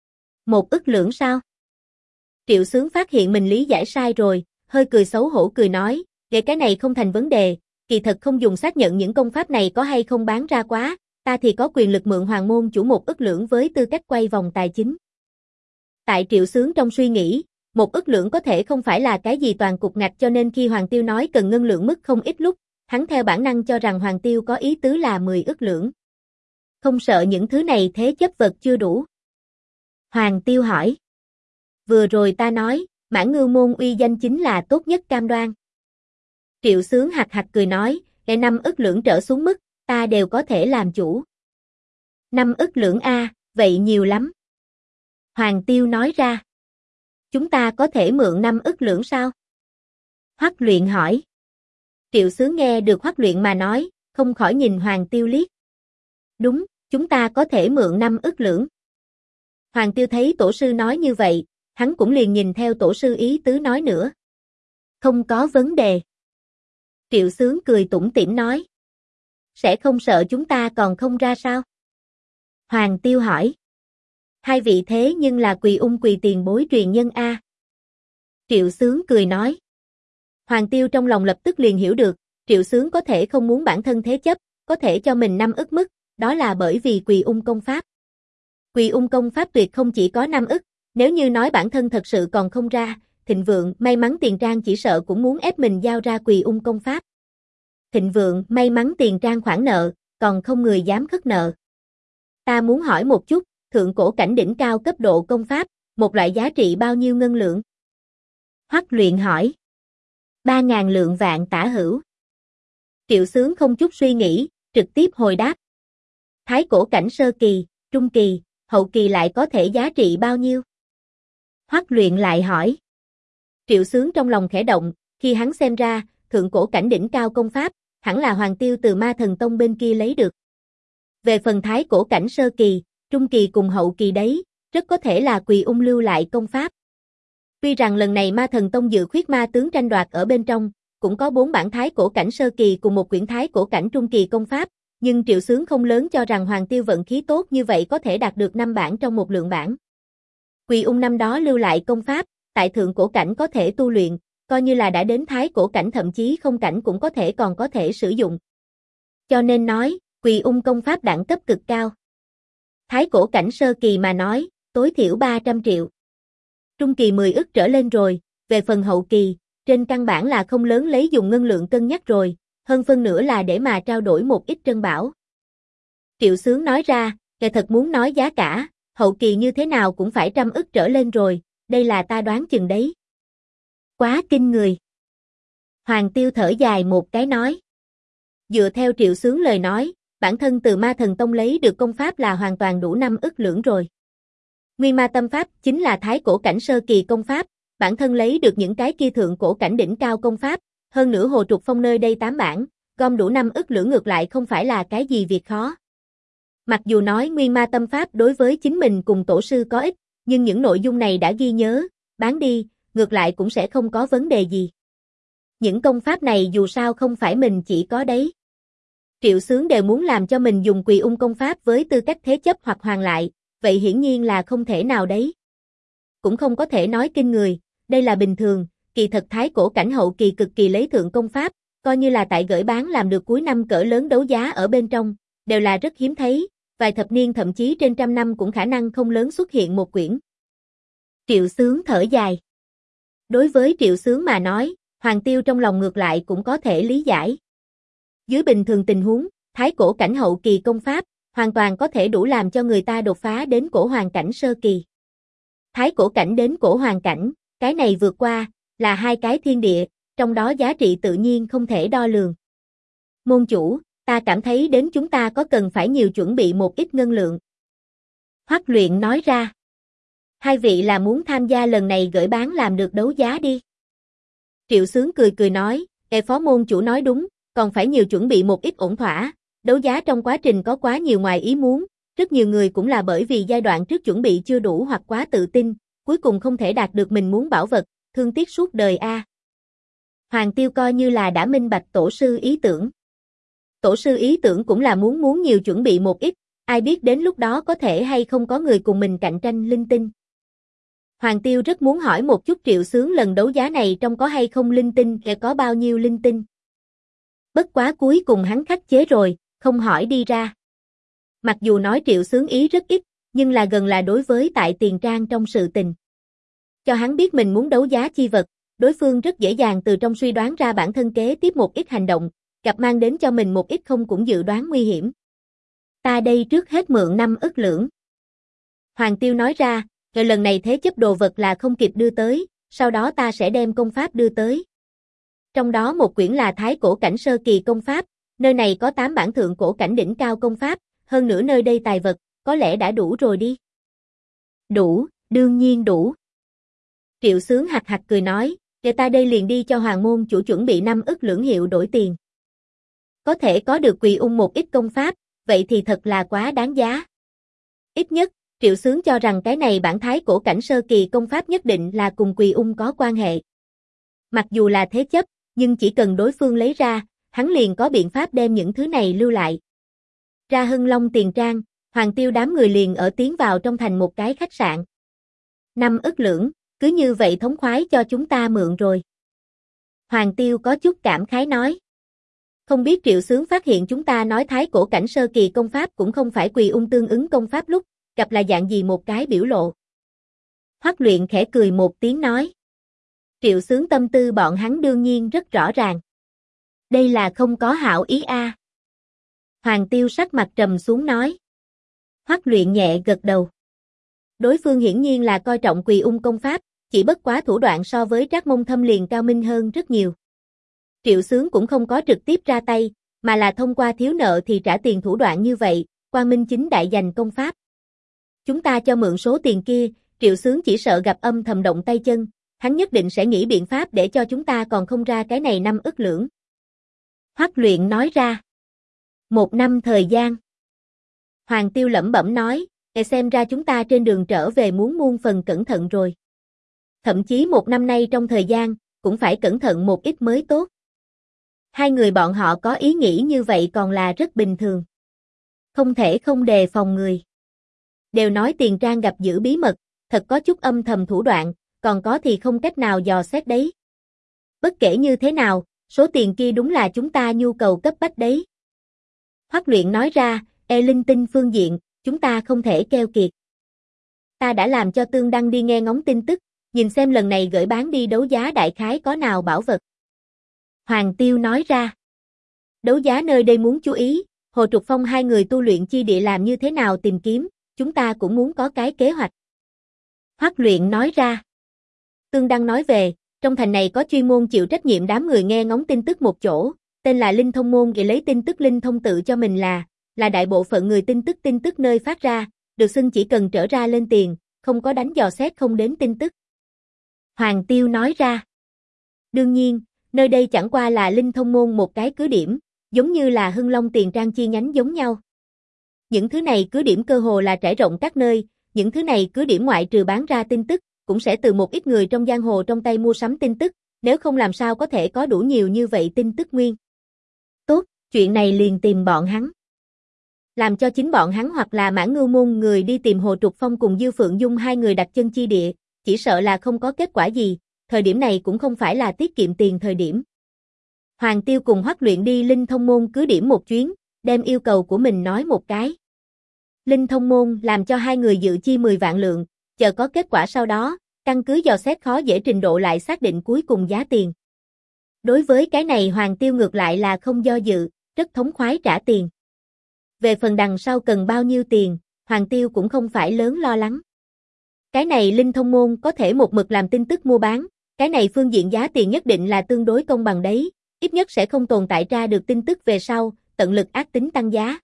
1 ức lưỡng sao? Triệu Xướng phát hiện mình lý giải sai rồi, hơi cười xấu hổ cười nói, cái này không thành vấn đề, kỳ thật không dùng xác nhận những công pháp này có hay không bán ra quá, ta thì có quyền lực mượn Hoàng môn chủ 1 ức lưỡng với tư cách quay vòng tài chính. Tại Triệu Xướng trong suy nghĩ, 1 ức lưỡng có thể không phải là cái gì toàn cục ngạch cho nên khi Hoàng Tiêu nói cần ngân lượng mức không ít lúc, hắn theo bản năng cho rằng Hoàng Tiêu có ý tứ là 10 ức lưỡng. Không sợ những thứ này thế chấp vật chưa đủ. Hoàng Tiêu hỏi. Vừa rồi ta nói, Mãn Ngưu môn uy danh chính là tốt nhất cam đoan. Triệu Xướng hạc hạc cười nói, 5 ức lưỡng trở xuống mức, ta đều có thể làm chủ. 5 ức lưỡng a, vậy nhiều lắm. Hoàng Tiêu nói ra. Chúng ta có thể mượn 5 ức lưỡng sao? Hoắc Luyện hỏi. Triệu Xướng nghe được Hoắc Luyện mà nói, không khỏi nhìn Hoàng Tiêu liếc. Đúng, chúng ta có thể mượn 5 ức lưỡng. Hoàng Tiêu thấy tổ sư nói như vậy, hắn cũng liền nhìn theo tổ sư ý tứ nói nữa. Không có vấn đề. Triệu Xướng cười tủm tỉm nói. Sẽ không sợ chúng ta còn không ra sao? Hoàng Tiêu hỏi. Hai vị thế nhưng là Quỳ tiền bối truyền nhân a. Triệu Xướng cười nói. Hoàng Tiêu trong lòng lập tức liền hiểu được, Triệu Xướng có thể không muốn bản thân thế chấp, có thể cho mình 5 ức mức, đó là bởi vì Quỳ công pháp. Quỳ công pháp tuyệt không chỉ có 5 ức, nếu như nói bản thân thật sự còn không ra, Thịnh Vượng, may mắn Tiền Trang chỉ sợ cũng muốn ép mình giao ra Quỳ công pháp. Thịnh Vượng, may mắn Tiền Trang khoản nợ, còn không người dám khất nợ. Ta muốn hỏi một chút, thượng cổ cảnh đỉnh cao cấp độ công pháp, một loại giá trị bao nhiêu ngân lượng? Hoắc Luyện hỏi. 3.000 lượng vạn tả hữu. Triệu Xướng không chút suy nghĩ, trực tiếp hồi đáp. Thái cổ cảnh sơ kỳ, trung kỳ, hậu kỳ lại có thể giá trị bao nhiêu? Hoắc Luyện lại hỏi. Triệu Xướng trong lòng khẽ động, khi hắn xem ra, thượng cổ cảnh đỉnh cao công pháp, hẳn là Hoàng Tiêu từ Ma Thần Tông bên kia lấy được. Về phần thái cổ cảnh sơ kỳ, trung kỳ cùng hậu kỳ đấy, rất có thể là Quỳ Ung lưu lại công pháp. Tuy rằng lần này Ma Thần Tông dự khuyết ma tướng tranh đoạt ở bên trong, cũng có 4 bản thái cổ cảnh sơ kỳ cùng một quyển thái cổ cảnh trung kỳ công pháp, nhưng Triệu Xướng không lớn cho rằng Hoàng Tiêu vận khí tốt như vậy có thể đạt được 5 bản trong một lượng bản. Quỳ Ung năm đó lưu lại công pháp, tại thượng cổ cảnh có thể tu luyện, coi như là đã đến thái cổ cảnh thậm chí không cảnh cũng còn có thể sử dụng. Cho nên nói, Quỳ Ung công pháp đẳng cấp cực cao. Thái cổ cảnh sơ kỳ mà nói, tối thiểu 300 triệu. Trung kỳ 10 ức trở lên rồi, về phần hậu kỳ, trên căn bản là không lớn lấy dùng ngân lượng cân nhắc rồi, hơn phân nửa là để mà trao đổi một ít trân bảo. Triệu Xướng nói ra, ngài thật muốn nói giá cả, hậu kỳ như thế nào cũng phải 100 ức trở lên rồi, đây là ta đoán chừng đấy. Quá kinh người. Hoàng Tiêu thở dài một cái nói. Dựa theo Triệu Xướng lời nói, bản thân từ Ma Thần Tông lấy được công pháp là hoàn toàn đủ 5 ức lưỡng rồi. Nguyên Ma Tâm Pháp chính là thái cổ cảnh sơ kỳ công pháp, bản thân lấy được những cái kia thượng cổ cảnh đỉnh cao công pháp, hơn nữa Hồ Trục Phong nơi đây 8 bản, gom đủ 5 ức lưỡng ngược lại không phải là cái gì việc khó. Mặc dù nói Nguyên Ma Tâm Pháp đối với chính mình cùng tổ sư có ích, nhưng những nội dung này đã ghi nhớ, bán đi, ngược lại cũng sẽ không có vấn đề gì. Những công pháp này dù sao không phải mình chỉ có đấy. Triệu Xướng đều muốn làm cho mình dùng Quỳ Ung công pháp với tư cách thế chấp hoặc hoàn lại, vậy hiển nhiên là không thể nào đấy. Cũng không có thể nói kinh người, đây là bình thường, kỳ thật thái cổ cảnh hậu kỳ cực kỳ lấy thượng công pháp, coi như là tại gửi bán làm được cuối năm cỡ lớn đấu giá ở bên trong, đều là rất hiếm thấy, vài thập niên thậm chí trên 100 năm cũng khả năng không lớn xuất hiện một quyển. Triệu Xướng thở dài. Đối với Triệu Xướng mà nói, Hoàng Tiêu trong lòng ngược lại cũng có thể lý giải. Dưới bình thường tình huống, thái cổ cảnh hậu kỳ công pháp, hoàn toàn có thể đủ làm cho người ta đột phá đến cổ hoàng cảnh sơ kỳ. Thái cổ cảnh đến cổ hoàng cảnh, cái này vượt qua, là hai cái thiên địa, trong đó giá trị tự nhiên không thể đo lường. Môn chủ, ta cảm thấy đến chúng ta có cần phải nhiều chuẩn bị một ít ngân lượng. Hoắc Luyện nói ra. Hai vị là muốn tham gia lần này gửi bán làm được đấu giá đi. Triệu Xướng cười nói, phó môn chủ nói đúng, còn phải nhiều chuẩn bị một ít ổn thỏa, đấu giá trong quá trình có quá nhiều ngoài ý muốn, rất nhiều người cũng là bởi vì giai đoạn trước chuẩn bị chưa đủ hoặc quá tự tin, cuối cùng không thể đạt được mình muốn bảo vật, thương tiếc suốt đời a. Hoàng Tiêu coi như là đã minh bạch tổ sư ý tưởng. Tổ sư ý tưởng cũng là muốn nhiều chuẩn bị một ít, ai biết đến lúc đó có thể hay không có người cùng mình cạnh tranh linh tinh. Hoàng Tiêu rất muốn hỏi một chút Triệu Xướng lần đấu giá này trong có hay không linh tinh, có bao nhiêu linh tinh. Bất quá cuối cùng hắn khắc chế rồi, không hỏi đi ra. Mặc dù nói Triệu Xướng ý rất ít, nhưng là gần là đối với tại tiền trang trong sự tình. Cho hắn biết mình muốn đấu giá chi vật, đối phương rất dễ dàng từ trong suy đoán ra bản thân kế tiếp một ít hành động, gặp mang đến cho mình một ít không cũng dự đoán nguy hiểm. Ta đây trước hết mượn 5 ức lưỡng. Hoàng Tiêu nói ra, rồi lần này thế chấp đồ vật là không kịp đưa tới, sau đó ta sẽ đem công pháp đưa tới. Trong đó một quyển là thái cổ cảnh sơ kỳ công pháp, nơi này có 8 bản thượng cổ cảnh đỉnh cao công pháp, hơn nữa nơi đây tài vật, có lẽ đã đủ rồi đi. Đủ, đương nhiên đủ. Triệu Xướng hạc hạc cười nói, vậy ta đây liền đi cho Hoàng môn chủ chuẩn bị 5 ức lưỡng hiệu đổi tiền. Có thể có được Quỳ Ung một ít công pháp, vậy thì thật là quá đáng giá. Ít nhất, Triệu Xướng cho rằng cái này bản thái cổ cảnh sơ kỳ công pháp nhất định là cùng Quỳ Ung có quan hệ. Mặc dù là thế chấp, nhưng chỉ cần đối phương lấy ra, hắn liền có biện pháp đem những thứ này lưu lại. Ra Hưng Long tiền trang, Hoàng Tiêu đám người liền ở tiến vào trong thành một cái khách sạn. 5 ức lưỡng, cứ như vậy thống khoái cho chúng ta mượn rồi. Hoàng Tiêu có chút cảm khái nói. Không biết Triệu Xướng phát hiện chúng ta nói thái cổ cảnh sơ kỳ công pháp cũng không phải Quỳ Ung tương ứng công pháp lúc, gặp là dạng gì một cái biểu lộ. Hoắc Luyện khẽ cười một tiếng nói. Triệu Xướng tâm tư bọn hắn đương nhiên rất rõ ràng. Đây là không có hảo ý a. Hoàng Tiêu sắc mặt trầm xuống nói. Hoắc Luyện nhẹ gật đầu. Đối phương hiển nhiên là coi trọng Quỳ Ung công pháp, chỉ bất quá thủ đoạn so với Trác Mông Thâm liền cao minh hơn rất nhiều. Triệu Xướng cũng không có trực tiếp ra tay, mà là thông qua thiếu nợ thì trả tiền thủ đoạn như vậy, quang minh chính đại giành công pháp. Chúng ta cho mượn số tiền kia, Triệu Xướng chỉ sợ gặp âm thầm động tay chân, hắn nhất định sẽ nghĩ biện pháp để cho chúng ta còn không ra cái này 5 ức lưỡng. Hoắc Luyện nói ra. 1 năm thời gian. Hoàng Tiêu lẩm bẩm nói, xem ra chúng ta trên đường trở về muốn muôn phần cẩn thận rồi. Thậm chí 1 năm nay trong thời gian, cũng phải cẩn thận một ít mới tốt. Hai người bọn họ có ý nghĩ như vậy còn là rất bình thường. Không thể không đề phòng người. Đều nói Tiền Trang gặp giữ bí mật, thật có chút âm thầm thủ đoạn, còn có thì không cách nào dò xét đấy. Bất kể như thế nào, số tiền kia đúng là chúng ta nhu cầu cấp bách đấy. Hoắc Luyện nói ra, linh tinh phương diện, chúng ta không thể keo kiệt. Ta đã làm cho Tương Đăng đi nghe ngóng tin tức, nhìn xem lần này gửi bán đi đấu giá đại khái có nào bảo vật. Hoàng Tiêu nói ra. Đấu giá nơi đây muốn chú ý, Hồ Trục Phong hai người tu luyện chi địa làm như thế nào tìm kiếm, chúng ta cũng muốn có cái kế hoạch. Hoắc Luyện nói ra. Tương Đăng nói về, trong thành này có chuyên môn chịu trách nhiệm đám người nghe ngóng tin tức một chỗ, tên là Linh Thông Môn, để lấy tin tức Linh Thông tự cho mình là đại bộ phận người tin tức nơi phát ra, được xưng chỉ cần trở ra lên tiền, không có đánh dò xét không đến tin tức. Hoàng Tiêu nói ra. Đương nhiên, nơi đây chẳng qua là Linh Thông Môn một cái cứ điểm, giống như là Hưng Long Tiền Trang chi nhánh giống nhau. Những thứ này cứ điểm cơ hồ là trải rộng các nơi, những thứ này cứ điểm ngoại trừ bán ra tin tức, cũng sẽ từ một ít người trong giang hồ trong tay mua sắm tin tức, nếu không làm sao có thể có đủ nhiều như vậy tin tức nguyên. Tốt, chuyện này liền tìm bọn hắn. Làm cho chính bọn hắn hoặc là Mãn Ngưu Môn người đi tìm Hồ Trục Phong cùng Dư Phượng Dung hai người đặt chân chi địa, chỉ sợ là không có kết quả gì, thời điểm này cũng không phải là tiết kiệm tiền thời điểm. Hoàng Tiêu cùng Hoắc Luyện đi Linh Thông Môn cứ điểm một chuyến, đem yêu cầu của mình nói một cái. Linh Thông Môn làm cho hai người dự chi 10 vạn lượng, chờ có kết quả sau đó, căn cứ dò xét khó dễ trình độ lại xác định cuối cùng giá tiền. Đối với cái này Hoàng Tiêu ngược lại là không do dự, rất thống khoái trả tiền. Về phần đằng sau cần bao nhiêu tiền, Hoàng Tiêu cũng không phải lớn lo lắng. Cái này Linh Thông Môn có thể một mực làm tin tức mua bán, cái này phương diện giá tiền nhất định là tương đối công bằng đấy, ít nhất sẽ không tồn tại ra được tin tức về sau, tận lực ác tính tăng giá.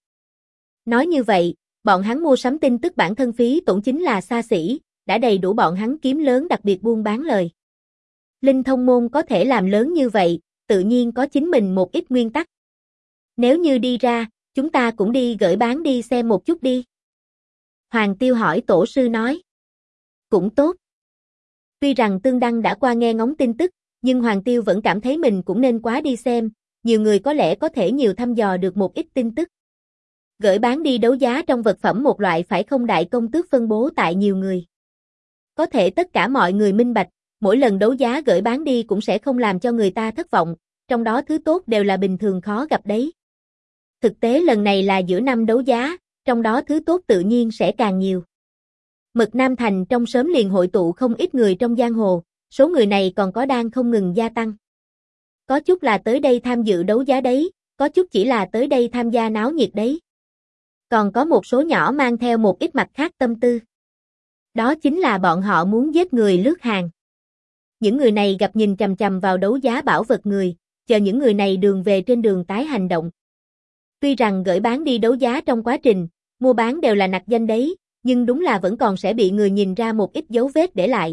Nói như vậy, bọn hắn mua sắm tin tức bản thân phí tổn chính là xa xỉ, đã đầy đủ bọn hắn kiếm lớn đặc biệt buôn bán lời. Linh Thông Môn có thể làm lớn như vậy, tự nhiên có chính mình một ít nguyên tắc. Nếu như đi ra, chúng ta cũng đi gửi bán đi xem một chút đi. Hoàng Tiêu hỏi tổ sư nói. Cũng tốt. Tuy rằng Tương Đăng đã qua nghe ngóng tin tức, nhưng Hoàng Tiêu vẫn cảm thấy mình cũng nên quá đi xem, nhiều người có lẽ có thể nhiều thăm dò được một ít tin tức. Gửi bán đi đấu giá trong vật phẩm một loại phải không đại công tước phân bố tại nhiều người. Có thể tất cả mọi người minh bạch, mỗi lần đấu giá gửi bán đi cũng sẽ không làm cho người ta thất vọng, trong đó thứ tốt đều là bình thường khó gặp đấy. Thực tế lần này là giữa năm đấu giá, trong đó thứ tốt tự nhiên sẽ càng nhiều. Mực Nam Thành trong sớm liền hội tụ không ít người trong giang hồ, số người này còn có đang không ngừng gia tăng. Có chút là tới đây tham dự đấu giá đấy, có chút chỉ là tới đây tham gia náo nhiệt đấy. Còn có một số nhỏ mang theo một ít mặt khác tâm tư. Đó chính là bọn họ muốn giết người lướt hàng. Những người này gặp nhìn chằm chằm vào đấu giá bảo vật người, chờ những người này đường về trên đường tái hành động. Tuy rằng gửi bán đi đấu giá trong quá trình, mua bán đều là nặc danh đấy, nhưng đúng là vẫn còn sẽ bị người nhìn ra một ít dấu vết để lại.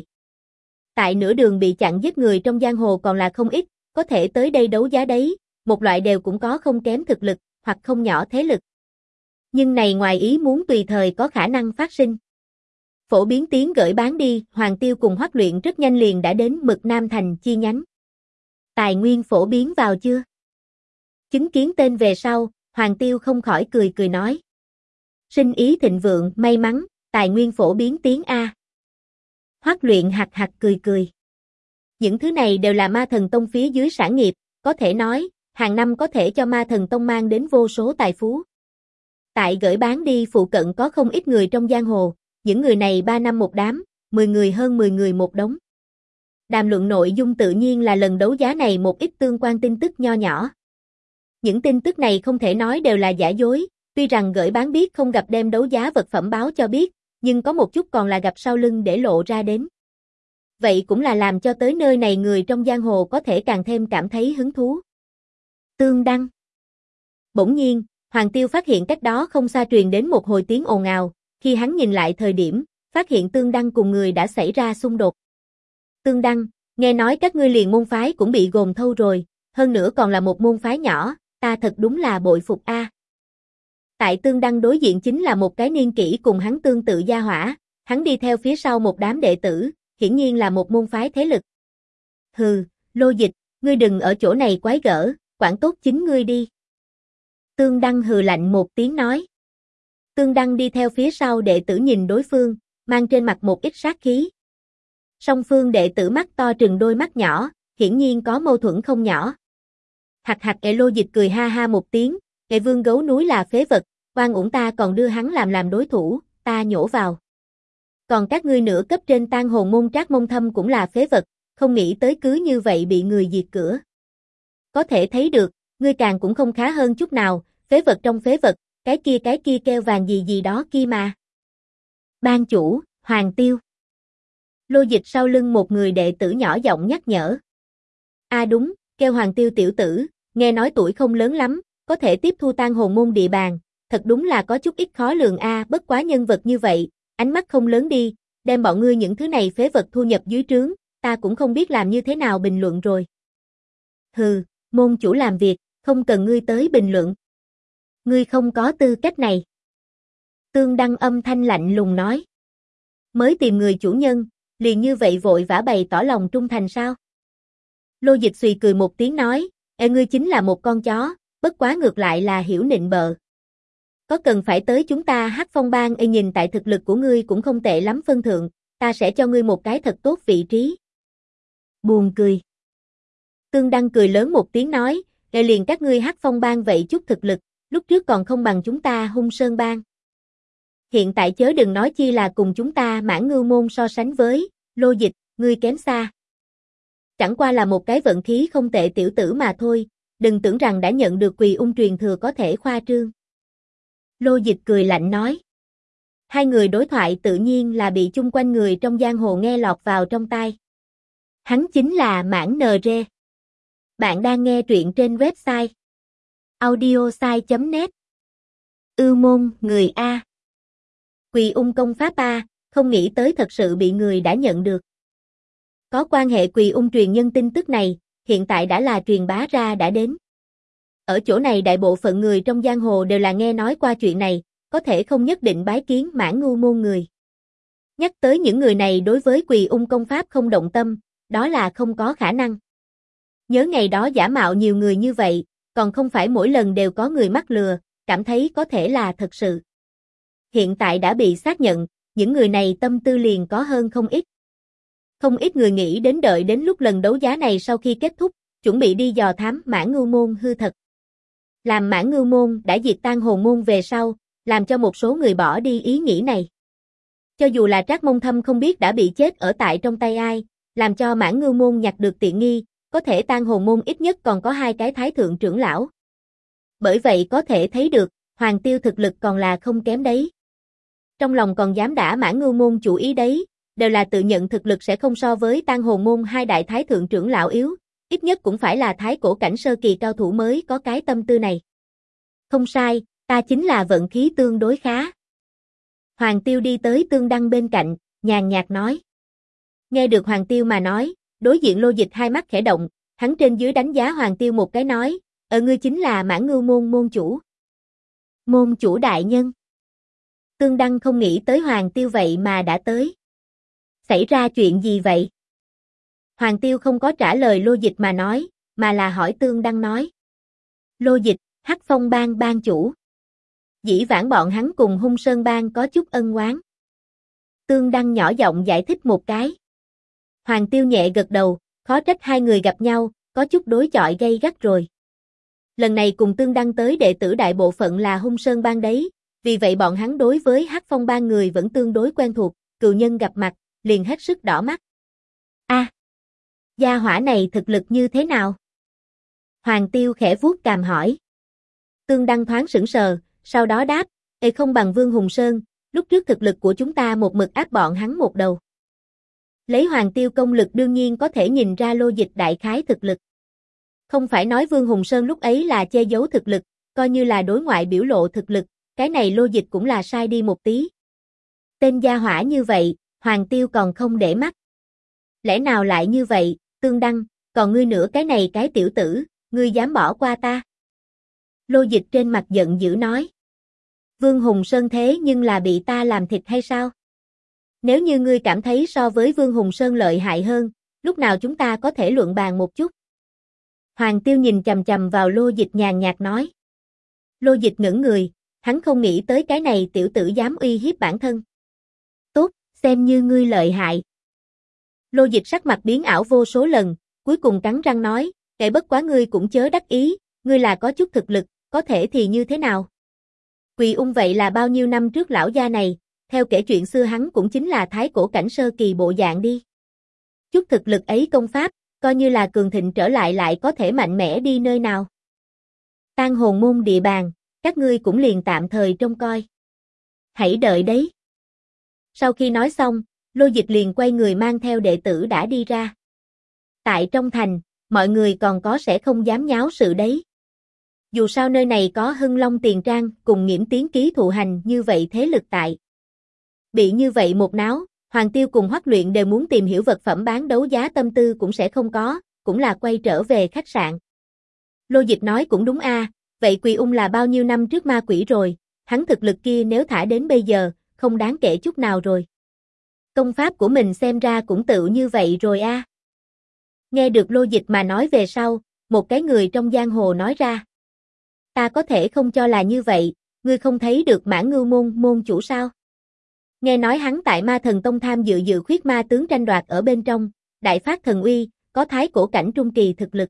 Tại nửa đường bị chặn giết người trong giang hồ còn là không ít, có thể tới đây đấu giá đấy, một loại đều cũng có không kém thực lực, hoặc không nhỏ thế lực. Nhưng này ngoài ý muốn tùy thời có khả năng phát sinh. Phổ biến tiếng gửi bán đi, Hoàng Tiêu cùng Hoắc Luyện rất nhanh liền đã đến Mực Nam Thành chi nhánh. Tài nguyên phổ biến vào chưa? Chứng kiến tên về sau, Hoàng Tiêu không khỏi cười cười nói. Sinh ý thịnh vượng, may mắn, tài nguyên phổ biến tiếng A. Hoắc Luyện hạc hạc cười cười. Những thứ này đều là Ma Thần Tông phía dưới sản nghiệp, có thể nói, hàng năm có thể cho Ma Thần Tông mang đến vô số tài phú. Tại gửi bán đi phụ cận có không ít người trong giang hồ, những người này 3 năm một đám, 10 người hơn 10 người một đống. Đàm luận nội dung tự nhiên là lần đấu giá này một ít tương quan tin tức nho nhỏ. Những tin tức này không thể nói đều là giả dối, tuy rằng gửi bán biết không gặp đem đấu giá vật phẩm báo cho biết, nhưng có một chút còn là gặp sau lưng để lộ ra đến. Vậy cũng là làm cho tới nơi này người trong giang hồ có thể càng thêm cảm thấy hứng thú. Tương Đăng. Bỗng nhiên, Hoàng Tiêu phát hiện cách đó không xa truyền đến một hồi tiếng ồn ào, khi hắn nhìn lại thời điểm, phát hiện Tương Đăng cùng người đã xảy ra xung đột. Tương Đăng, nghe nói các ngươi liền môn phái cũng bị gồm thâu rồi, hơn nữa còn là một môn phái nhỏ, ta thật đúng là bội phục a. Tại Tương Đăng đối diện chính là một cái niên kỷ cùng hắn tương tự gia hỏa, hắn đi theo phía sau một đám đệ tử, hiển nhiên là một môn phái thế lực. Hừ, Lô Dịch, ngươi đừng ở chỗ này quái gở, quản tốt chính ngươi đi. Tương Đăng hừ lạnh một tiếng nói. Tương Đăng đi theo phía sau đệ tử nhìn đối phương, mang trên mặt một ít sát khí. Song phương đệ tử mắt to trừng đôi mắt nhỏ, hiển nhiên có mâu thuẫn không nhỏ. Hạc hạc Lô Dịch cười ha ha một tiếng, Vương gấu núi là phế vật, oan uổng ta còn đưa hắn làm đối thủ, ta nhổ vào. Còn các ngươi nửa cấp trên Tang Hồn môn Trác Mông Thâm cũng là phế vật, không nghĩ tới cứ như vậy bị người diệt cửa. Có thể thấy được, ngươi càng cũng không khá hơn chút nào, phế vật trong phế vật, cái kia keo vàng gì gì đó kia mà. Ban chủ, Hoàng Tiêu. Lô Dịch sau lưng một người đệ tử nhỏ giọng nhắc nhở. Đúng, kêu Hoàng Tiêu tiểu tử, nghe nói tuổi không lớn lắm, có thể tiếp thu Tang Hồn môn địa bàn, thật đúng là có chút ít khó lường bất quá nhân vật như vậy, ánh mắt không lớn đi, đem bọn ngươi những thứ này phế vật thu nhập dưới trướng, ta cũng không biết làm như thế nào bình luận rồi. Hừ, môn chủ làm việc, không cần ngươi tới bình luận. Ngươi không có tư cách này. Tương Đăng âm thanh lạnh lùng nói. Mới tìm người chủ nhân, liền như vậy vội vã bày tỏ lòng trung thành sao? Lô Dịch xùy cười một tiếng nói, ngươi chính là một con chó, bất quá ngược lại là hiểu nịnh bợ. Có cần phải tới chúng ta Hắc Phong Bang nhìn tại thực lực của ngươi cũng không tệ lắm phân thượng, ta sẽ cho ngươi một cái thật tốt vị trí. Buồn cười. Tương Đăng cười lớn một tiếng nói, liền các ngươi Hắc Phong Bang vậy chút thực lực, lúc trước còn không bằng chúng ta Hung Sơn Bang. Hiện tại chớ đừng nói chi là cùng chúng ta Mãn Ngưu môn so sánh với, Lô Dịch, ngươi kém xa. Chẳng qua là một cái vận khí không tệ tiểu tử mà thôi, đừng tưởng rằng đã nhận được Quỳ Ung truyền thừa có thể khoa trương. Lô Dịch cười lạnh nói. Hai người đối thoại tự nhiên là bị chung quanh người trong giang hồ nghe lọt vào trong tai. Hắn chính là Mãn NG. Bạn đang nghe truyện trên website audiosai.net. Ưu môn, người A. Quỳ Ung công pháp A, không nghĩ tới thật sự bị người đã nhận được. Có quan hệ Quỳ Ung truyền nhân tin tức này, hiện tại đã là truyền bá ra đã đến. Ở chỗ này đại bộ phận người trong giang hồ đều là nghe nói qua chuyện này, có thể không nhất định bái kiến Mãn Ngưu môn người. Nhắc tới những người này đối với Quỳ Ung công pháp không động tâm, đó là không có khả năng. Nhớ ngày đó giả mạo nhiều người như vậy, còn không phải mỗi lần đều có người mắc lừa, cảm thấy có thể là thật sự. Hiện tại đã bị xác nhận, những người này tâm tư liền có hơn không ít. Không ít người nghĩ đến đợi đến lúc lần đấu giá này sau khi kết thúc, chuẩn bị đi dò thám Mãn Ngưu môn hư thật. Làm Mãn Ngưu môn đã diệt Tang Hồn môn về sau, làm cho một số người bỏ đi ý nghĩ này. Cho dù là Trác Mông Thâm không biết đã bị chết ở tại trong tay ai, làm cho Mãn Ngưu môn nhặt được tiện nghi, có thể Tang Hồn môn ít nhất còn có 2 cái thái thượng trưởng lão. Bởi vậy có thể thấy được, Hoàng Tiêu thực lực còn là không kém đấy. Trong lòng còn dám đả Mãn Ngưu môn chủ ý đấy, đều là tự nhận thực lực sẽ không so với Tang Hồn môn 2 đại thái thượng trưởng lão yếu, ít nhất cũng phải là thái cổ cảnh sơ kỳ cao thủ mới có cái tâm tư này. Không sai, ta chính là vận khí tương đối khá. Hoàng Tiêu đi tới Tương Đăng bên cạnh, nhàn nhạt nói. Nghe được Hoàng Tiêu mà nói, đối diện Lô Dịch hai mắt khẽ động, hắn trên dưới đánh giá Hoàng Tiêu một cái nói, ngươi chính là Mãn Ngưu môn môn chủ. Môn chủ đại nhân. Tương Đăng không nghĩ tới Hoàng Tiêu vậy mà đã tới. Xảy ra chuyện gì vậy? Hoàng Tiêu không có trả lời Lô Dịch mà nói, mà là hỏi Tương Đăng nói. Lô Dịch, Hắc Phong Bang bang chủ. Dĩ vãng bọn hắn cùng Hung Sơn Bang có chút ân oán. Tương Đăng nhỏ giọng giải thích một cái. Hoàng Tiêu nhẹ gật đầu, khó trách hai người gặp nhau, có chút đối chọi gay gắt rồi. Lần này cùng Tương Đăng tới đệ tử đại bộ phận là Hung Sơn Bang đấy, vì vậy bọn hắn đối với Hắc Phong Bang người vẫn tương đối quen thuộc, cựu nhân gặp mặt, liền hết sức đỏ mắt. Gia hỏa này thực lực như thế nào? Hoàng Tiêu khẽ vuốt cằm hỏi. Tương Đăng thoáng sững sờ, sau đó đáp, không bằng Vương Hùng Sơn, lúc trước thực lực của chúng ta một mực áp bọn hắn một đầu. Lấy Hoàng Tiêu công lực đương nhiên có thể nhìn ra Lô Dịch đại khái thực lực. Không phải nói Vương Hùng Sơn lúc ấy là che giấu thực lực, coi như là đối ngoại biểu lộ thực lực, cái này logic cũng là sai đi một tí. Tên gia hỏa như vậy, Hoàng Tiêu còn không để mắt. Lẽ nào lại như vậy, Tương Đăng, còn ngươi nữa cái này cái tiểu tử, ngươi dám bỏ qua ta? Logic trên mặt giận dữ nói. Vương Hùng Sơn thế nhưng là bị ta làm thịt hay sao? Nếu như ngươi cảm thấy so với Vương Hùng Sơn lợi hại hơn, lúc nào chúng ta có thể luận bàn một chút? Hoàng Tiêu nhìn chằm chằm vào Logic nhàn nhạt nói. Logic ngẩn người, hắn không nghĩ tới cái này tiểu tử dám uy hiếp bản thân. Tốt, xem như ngươi lợi hại. Logic sắc mặt biến ảo vô số lần, cuối cùng cắn răng nói, kệ bất quá ngươi cũng chớ đắc ý, ngươi là có chút thực lực, có thể thì như thế nào? Quỳ Ung vậy là bao nhiêu năm trước lão gia này, theo kể chuyện xưa hắn cũng chính là thái cổ cảnh sơ kỳ bộ dạng đi. Chút thực lực ấy công pháp, coi như là cường thịnh trở lại có thể mạnh mẽ đi nơi nào. Tang hồn môn địa bàn, các ngươi cũng liền tạm thời trông coi. Hãy đợi đấy. Sau khi nói xong, Logic liền quay người mang theo đệ tử đã đi ra. Tại trong thành, mọi người còn có sẽ không dám nháo sự đấy. Dù sao nơi này có Hưng Long Tiền Trang cùng Nghiễm Tiến ký thụ hành như vậy thế lực tại. Bị như vậy một náo, Hoàng Tiêu cùng Hoắc Luyện đều muốn tìm hiểu vật phẩm bán đấu giá tâm tư cũng sẽ không có, cũng là quay trở về khách sạn. Logic nói cũng đúng a, vậy Quỳ Ung là bao nhiêu năm trước ma quỷ rồi, hắn thực lực kia nếu thả đến bây giờ, không đáng kể chút nào rồi. Công pháp của mình xem ra cũng tự như vậy rồi a. Nghe được Logic mà nói về sau, một cái người trong giang hồ nói ra. Ta có thể không cho là như vậy, ngươi không thấy được Mã Ngưu môn môn chủ sao? Nghe nói hắn tại Ma Thần Tông tham dự khuyết ma tướng tranh đoạt ở bên trong, đại phát thần uy, có thái cổ cảnh trung kỳ thực lực.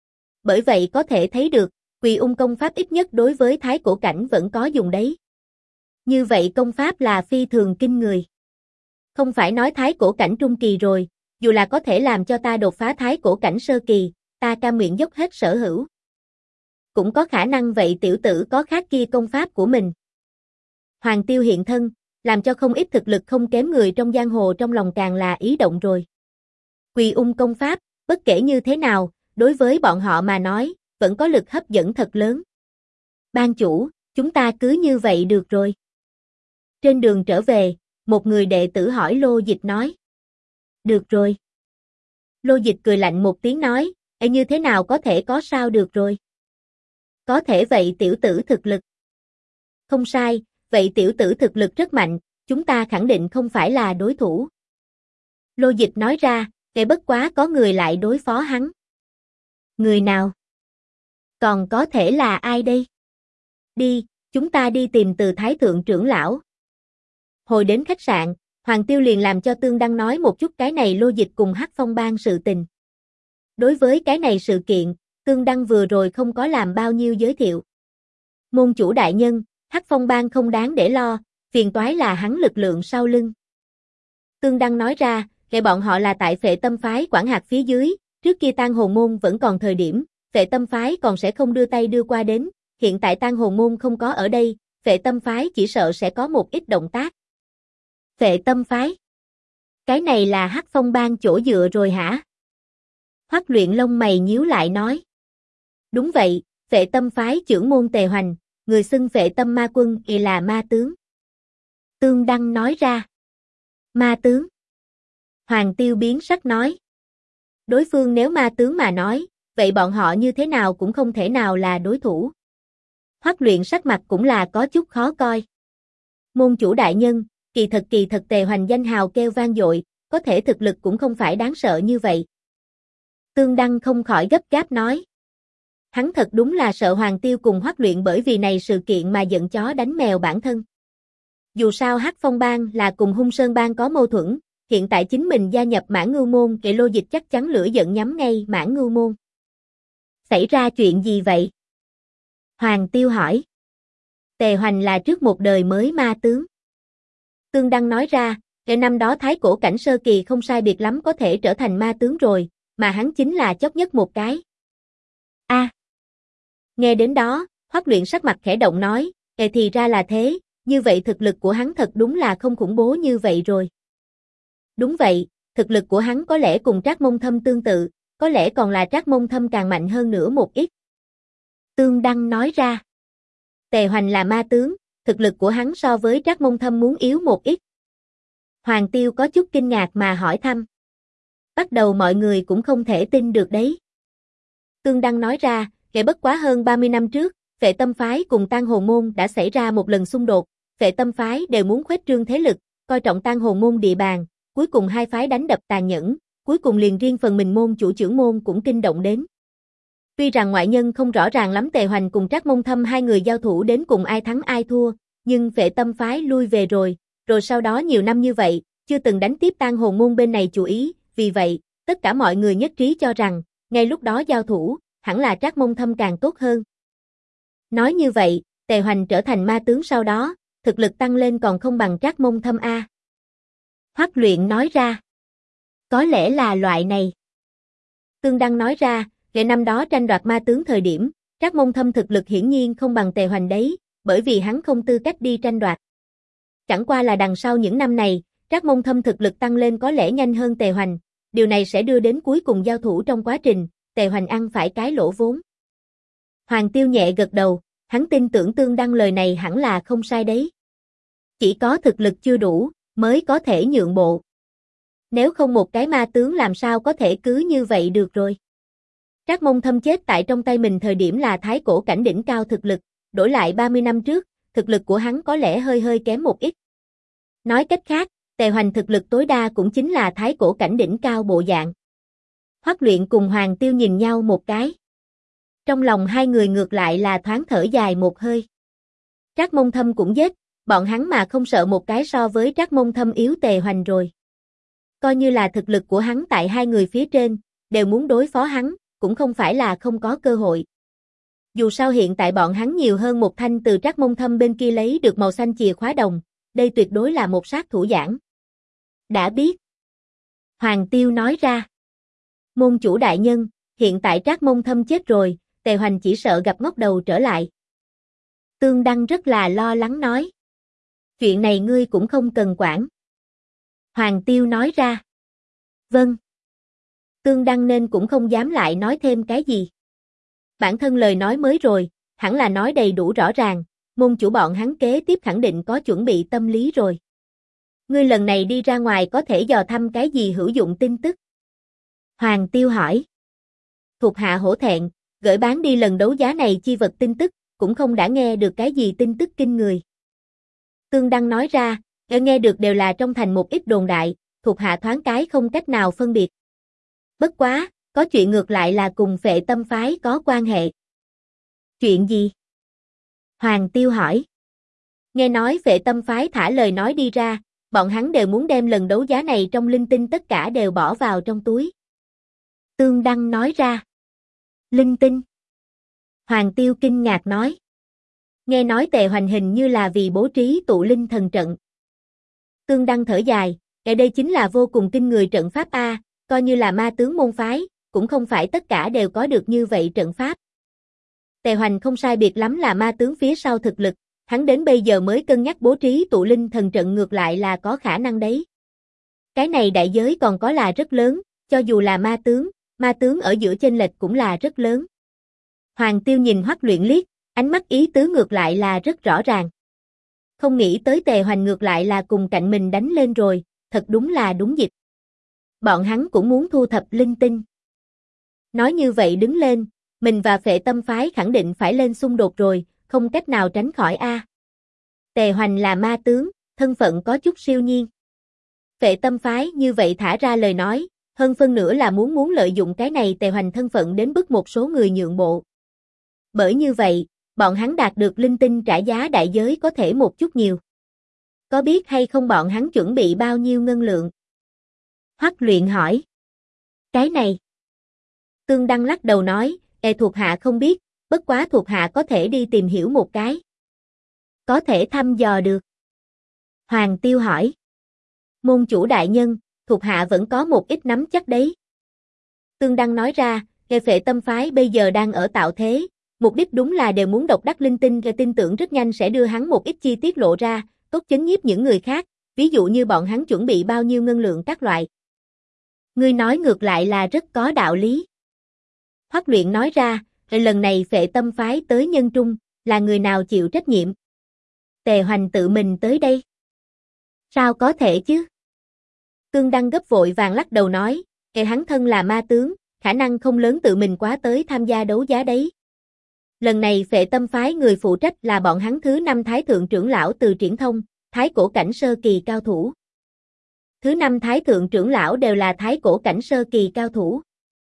Bởi vậy có thể thấy được, Quỳ Ung công pháp ít nhất đối với thái cổ cảnh vẫn có dùng đấy. Như vậy công pháp là phi thường kinh người. Không phải nói thái cổ cảnh trung kỳ rồi, dù là có thể làm cho ta đột phá thái cổ cảnh sơ kỳ, ta cam nguyện dốc hết sở hữu. Cũng có khả năng vậy tiểu tử có khác kia công pháp của mình. Hoàng Tiêu hiện thân, làm cho không ít thực lực không kém người trong giang hồ trong lòng càng là ý động rồi. Quỳ Ung công pháp, bất kể như thế nào, đối với bọn họ mà nói, vẫn có lực hấp dẫn thật lớn. Ban chủ, chúng ta cứ như vậy được rồi. Trên đường trở về, một người đệ tử hỏi Logic nói. Được rồi. Logic cười lạnh một tiếng nói, như thế nào có thể có sao được rồi. Có thể vậy tiểu tử thực lực. Không sai, vậy tiểu tử thực lực rất mạnh, chúng ta khẳng định không phải là đối thủ. Logic nói ra, bất quá có người lại đối phó hắn. Người nào? Còn có thể là ai đây? Đi, chúng ta đi tìm từ Thái Thượng trưởng lão. Hồi đến khách sạn, Hoàng Tiêu liền làm cho Tương Đăng nói một chút cái này Logic cùng Hắc Phong Bang sự tình. Đối với cái này sự kiện, Tương Đăng vừa rồi không có làm bao nhiêu giới thiệu. Môn chủ đại nhân, Hắc Phong Bang không đáng để lo, phiền toái là hắn lực lượng sau lưng. Tương Đăng nói ra, kể bọn họ là tại Phệ Tâm phái quản hạt phía dưới, trước kia Tang Hồn môn vẫn còn thời điểm, Phệ Tâm phái còn sẽ không đưa tay đưa qua đến, hiện tại Tang Hồn môn không có ở đây, Phệ Tâm phái chỉ sợ sẽ có một ít động tác. Phệ Tâm phái? Cái này là Hắc Phong Bang chỗ dựa rồi hả? Hoắc Luyện lông mày nhíu lại nói. Đúng vậy, Phệ Tâm phái trưởng môn Tề Hoành, người xưng Phệ Tâm ma quân là ma tướng. Tương Đăng nói ra. Ma tướng. Hoàng Tiêu biến sắc nói. Đối phương nếu ma tướng mà nói, vậy bọn họ như thế nào cũng không thể nào là đối thủ. Hoắc Luyện sắc mặt cũng là có chút khó coi. Môn chủ đại nhân, kỳ thật Tề Hoành danh hào kêu vang dội, có thể thực lực cũng không phải đáng sợ như vậy. Tương Đăng không khỏi gấp gáp nói. Hắn thật đúng là sợ Hoàng Tiêu cùng Hoắc Luyện bởi vì này sự kiện mà giận chó đánh mèo bản thân. Dù sao Hắc Phong Bang là cùng Hung Sơn Bang có mâu thuẫn, hiện tại chính mình gia nhập Mã Ngưu môn, kệ Logic chắc chắn lửa giận nhắm ngay Mã Ngưu môn. Xảy ra chuyện gì vậy? Hoàng Tiêu hỏi. Tề Hoành là trước một đời mới ma tướng. Tương Đăng nói ra, kể năm đó thái cổ cảnh sơ kỳ không sai biệt lắm có thể trở thành ma tướng rồi, mà hắn chính là chót nhất một cái. A. Nghe đến đó, Hoắc Luyện sắc mặt khẽ động nói, thì ra là thế, như vậy thực lực của hắn thật đúng là không khủng bố như vậy rồi. Đúng vậy, thực lực của hắn có lẽ cùng Trác Mông Thâm tương tự, có lẽ còn là Trác Mông Thâm càng mạnh hơn nữa một ít. Tương Đăng nói ra. Tề Hoành là ma tướng, thực lực của hắn so với Trác Mông Thâm muốn yếu một ít. Hoàng Tiêu có chút kinh ngạc mà hỏi thăm. Bắt đầu mọi người cũng không thể tin được đấy. Tương Đăng nói ra, kể bất quá hơn 30 năm trước, Phệ Tâm Phái cùng Tang Hồn Môn đã xảy ra một lần xung đột, Phệ Tâm Phái đều muốn khuếch trương thế lực, coi trọng Tang Hồn Môn địa bàn, cuối cùng hai phái đánh đập tàn nhẫn, cuối cùng liền riêng phần mình môn chủ trưởng môn cũng kinh động đến. Tuy rằng ngoại nhân không rõ ràng lắm Tề Hoành cùng Trác Mông Thâm hai người giao thủ đến cùng ai thắng ai thua, nhưng Phệ Tâm Phái lui về rồi sau đó nhiều năm như vậy, chưa từng đánh tiếp Tang Hồn Môn bên này chủ ý, vì vậy, tất cả mọi người nhất trí cho rằng, ngay lúc đó giao thủ, hẳn là Trác Mông Thâm càng tốt hơn. Nói như vậy, Tề Hoành trở thành ma tướng sau đó, thực lực tăng lên còn không bằng Trác Mông Thâm a. Hoắc Luyện nói ra. Có lẽ là loại này. Tương Đăng nói ra, ngày năm đó tranh đoạt ma tướng thời điểm, Trác Mông Thâm thực lực hiển nhiên không bằng Tề Hoành đấy, bởi vì hắn không tư cách đi tranh đoạt. Chẳng qua là đằng sau những năm này, Trác Mông Thâm thực lực tăng lên có lẽ nhanh hơn Tề Hoành, điều này sẽ đưa đến cuối cùng giao thủ trong quá trình, Tề Hoành ăn phải cái lỗ vốn. Hoàng Tiêu nhẹ gật đầu, hắn tin tưởng Tương Đăng lời này hẳn là không sai đấy. Chỉ có thực lực chưa đủ, mới có thể nhượng bộ. Nếu không một cái ma tướng làm sao có thể cứ như vậy được rồi. Trác Mông Thâm chết tại trong tay mình thời điểm là thái cổ cảnh đỉnh cao thực lực, đổi lại 30 năm trước, thực lực của hắn có lẽ hơi kém một ít. Nói cách khác, Tề Hoành thực lực tối đa cũng chính là thái cổ cảnh đỉnh cao bộ dạng. Hoắc Luyện cùng Hoàng Tiêu nhìn nhau một cái. Trong lòng hai người ngược lại là thoáng thở dài một hơi. Trác Mông Thâm cũng giết, bọn hắn mà không sợ một cái so với Trác Mông Thâm yếu Tề Hoành rồi. Coi như là thực lực của hắn tại hai người phía trên, đều muốn đối phó hắn, cũng không phải là không có cơ hội. Dù sao hiện tại bọn hắn nhiều hơn một thanh từ Trác Mông Thâm bên kia lấy được màu xanh chìa khóa đồng, đây tuyệt đối là một sát thủ giảng. Đã biết. Hoàng Tiêu nói ra. Môn chủ đại nhân, hiện tại Trác Mông Thâm chết rồi, Tề Hoành chỉ sợ gặp ngóc đầu trở lại. Tương Đăng rất là lo lắng nói. Chuyện này ngươi cũng không cần quản. Hoàng Tiêu nói ra. Vâng. Tương Đăng nên cũng không dám lại nói thêm cái gì. Bản thân lời nói mới rồi, hẳn là nói đầy đủ rõ ràng, môn chủ bọn hắn kế tiếp khẳng định có chuẩn bị tâm lý rồi. Ngươi lần này đi ra ngoài có thể dò thăm cái gì hữu dụng tin tức? Hoàng Tiêu hỏi. Thuộc hạ hổ thẹn, gửi bán đi lần đấu giá này chi vật tin tức, cũng không đã nghe được cái gì tin tức kinh người. Tương Đăng nói ra, nghe được đều là trong thành một ít đồn đại, thuộc hạ thoáng cái không cách nào phân biệt. Bất quá, có chuyện ngược lại là cùng Phệ Tâm Phái có quan hệ. Chuyện gì? Hoàng Tiêu hỏi. Nghe nói Phệ Tâm Phái thả lời nói đi ra, bọn hắn đều muốn đem lần đấu giá này trong linh tinh tất cả đều bỏ vào trong túi. Tương Đăng nói ra. Linh tinh. Hoàng Tiêu kinh ngạc nói. Nghe nói Tề Hoành hình như là vì bố trí tụ linh thần trận. Tương Đăng thở dài, đây chính là vô cùng kinh người trận pháp A, coi như là ma tướng môn phái, cũng không phải tất cả đều có được như vậy trận pháp. Tề Hoành không sai biệt lắm là ma tướng phía sau thực lực, hắn đến bây giờ mới cân nhắc bố trí tụ linh thần trận ngược lại là có khả năng đấy. Cái này đại giới còn có là rất lớn, cho dù là ma tướng ở giữa chênh lệch cũng là rất lớn. Hoàng Tiêu nhìn Hoắc Luyện liếc, ánh mắt ý tứ ngược lại là rất rõ ràng. Không nghĩ tới Tề Hoành ngược lại là cùng cạnh mình đánh lên rồi, thật đúng là đúng dịp. Bọn hắn cũng muốn thu thập linh tinh. Nói như vậy đứng lên, mình và Phệ Tâm Phái khẳng định phải lên xung đột rồi, không cách nào tránh khỏi a. Tề Hoành là ma tướng, thân phận có chút siêu nhiên. Phệ Tâm Phái như vậy thả ra lời nói, hơn phân nửa là muốn lợi dụng cái này Tề Hoành thân phận đến bức một số người nhượng bộ. Bởi như vậy, bọn hắn đạt được linh tinh trả giá đại giới có thể một chút nhiều. Có biết hay không bọn hắn chuẩn bị bao nhiêu ngân lượng? Hoắc Luyện hỏi. Cái này. Tương Đăng lắc đầu nói, thuộc hạ không biết, bất quá thuộc hạ có thể đi tìm hiểu một cái. Có thể thăm dò được. Hoàng Tiêu hỏi. Môn chủ đại nhân, thuộc hạ vẫn có một ít nắm chắc đấy. Tương Đăng nói ra, Phệ Tâm Phái bây giờ đang ở tạo thế, mục đích đúng là đều muốn độc đắc linh tinh, tin tưởng rất nhanh sẽ đưa hắn một ít chi tiết lộ ra, tốt chấn nhiếp những người khác, ví dụ như bọn hắn chuẩn bị bao nhiêu ngân lượng các loại. Ngươi nói ngược lại là rất có đạo lý. Hoắc Luyện nói ra, lần này Phệ Tâm Phái tới Nhân Trung, là người nào chịu trách nhiệm? Tề Hoành tự mình tới đây. Sao có thể chứ? Tương Đăng gấp vội vàng lắc đầu nói, hắn thân là ma tướng, khả năng không lớn tự mình quá tới tham gia đấu giá đấy. Lần này Phệ Tâm phái người phụ trách là bọn hắn thứ 5 thái thượng trưởng lão từ Triển Thông, thái cổ cảnh sơ kỳ cao thủ. Thứ 5 thái thượng trưởng lão đều là thái cổ cảnh sơ kỳ cao thủ.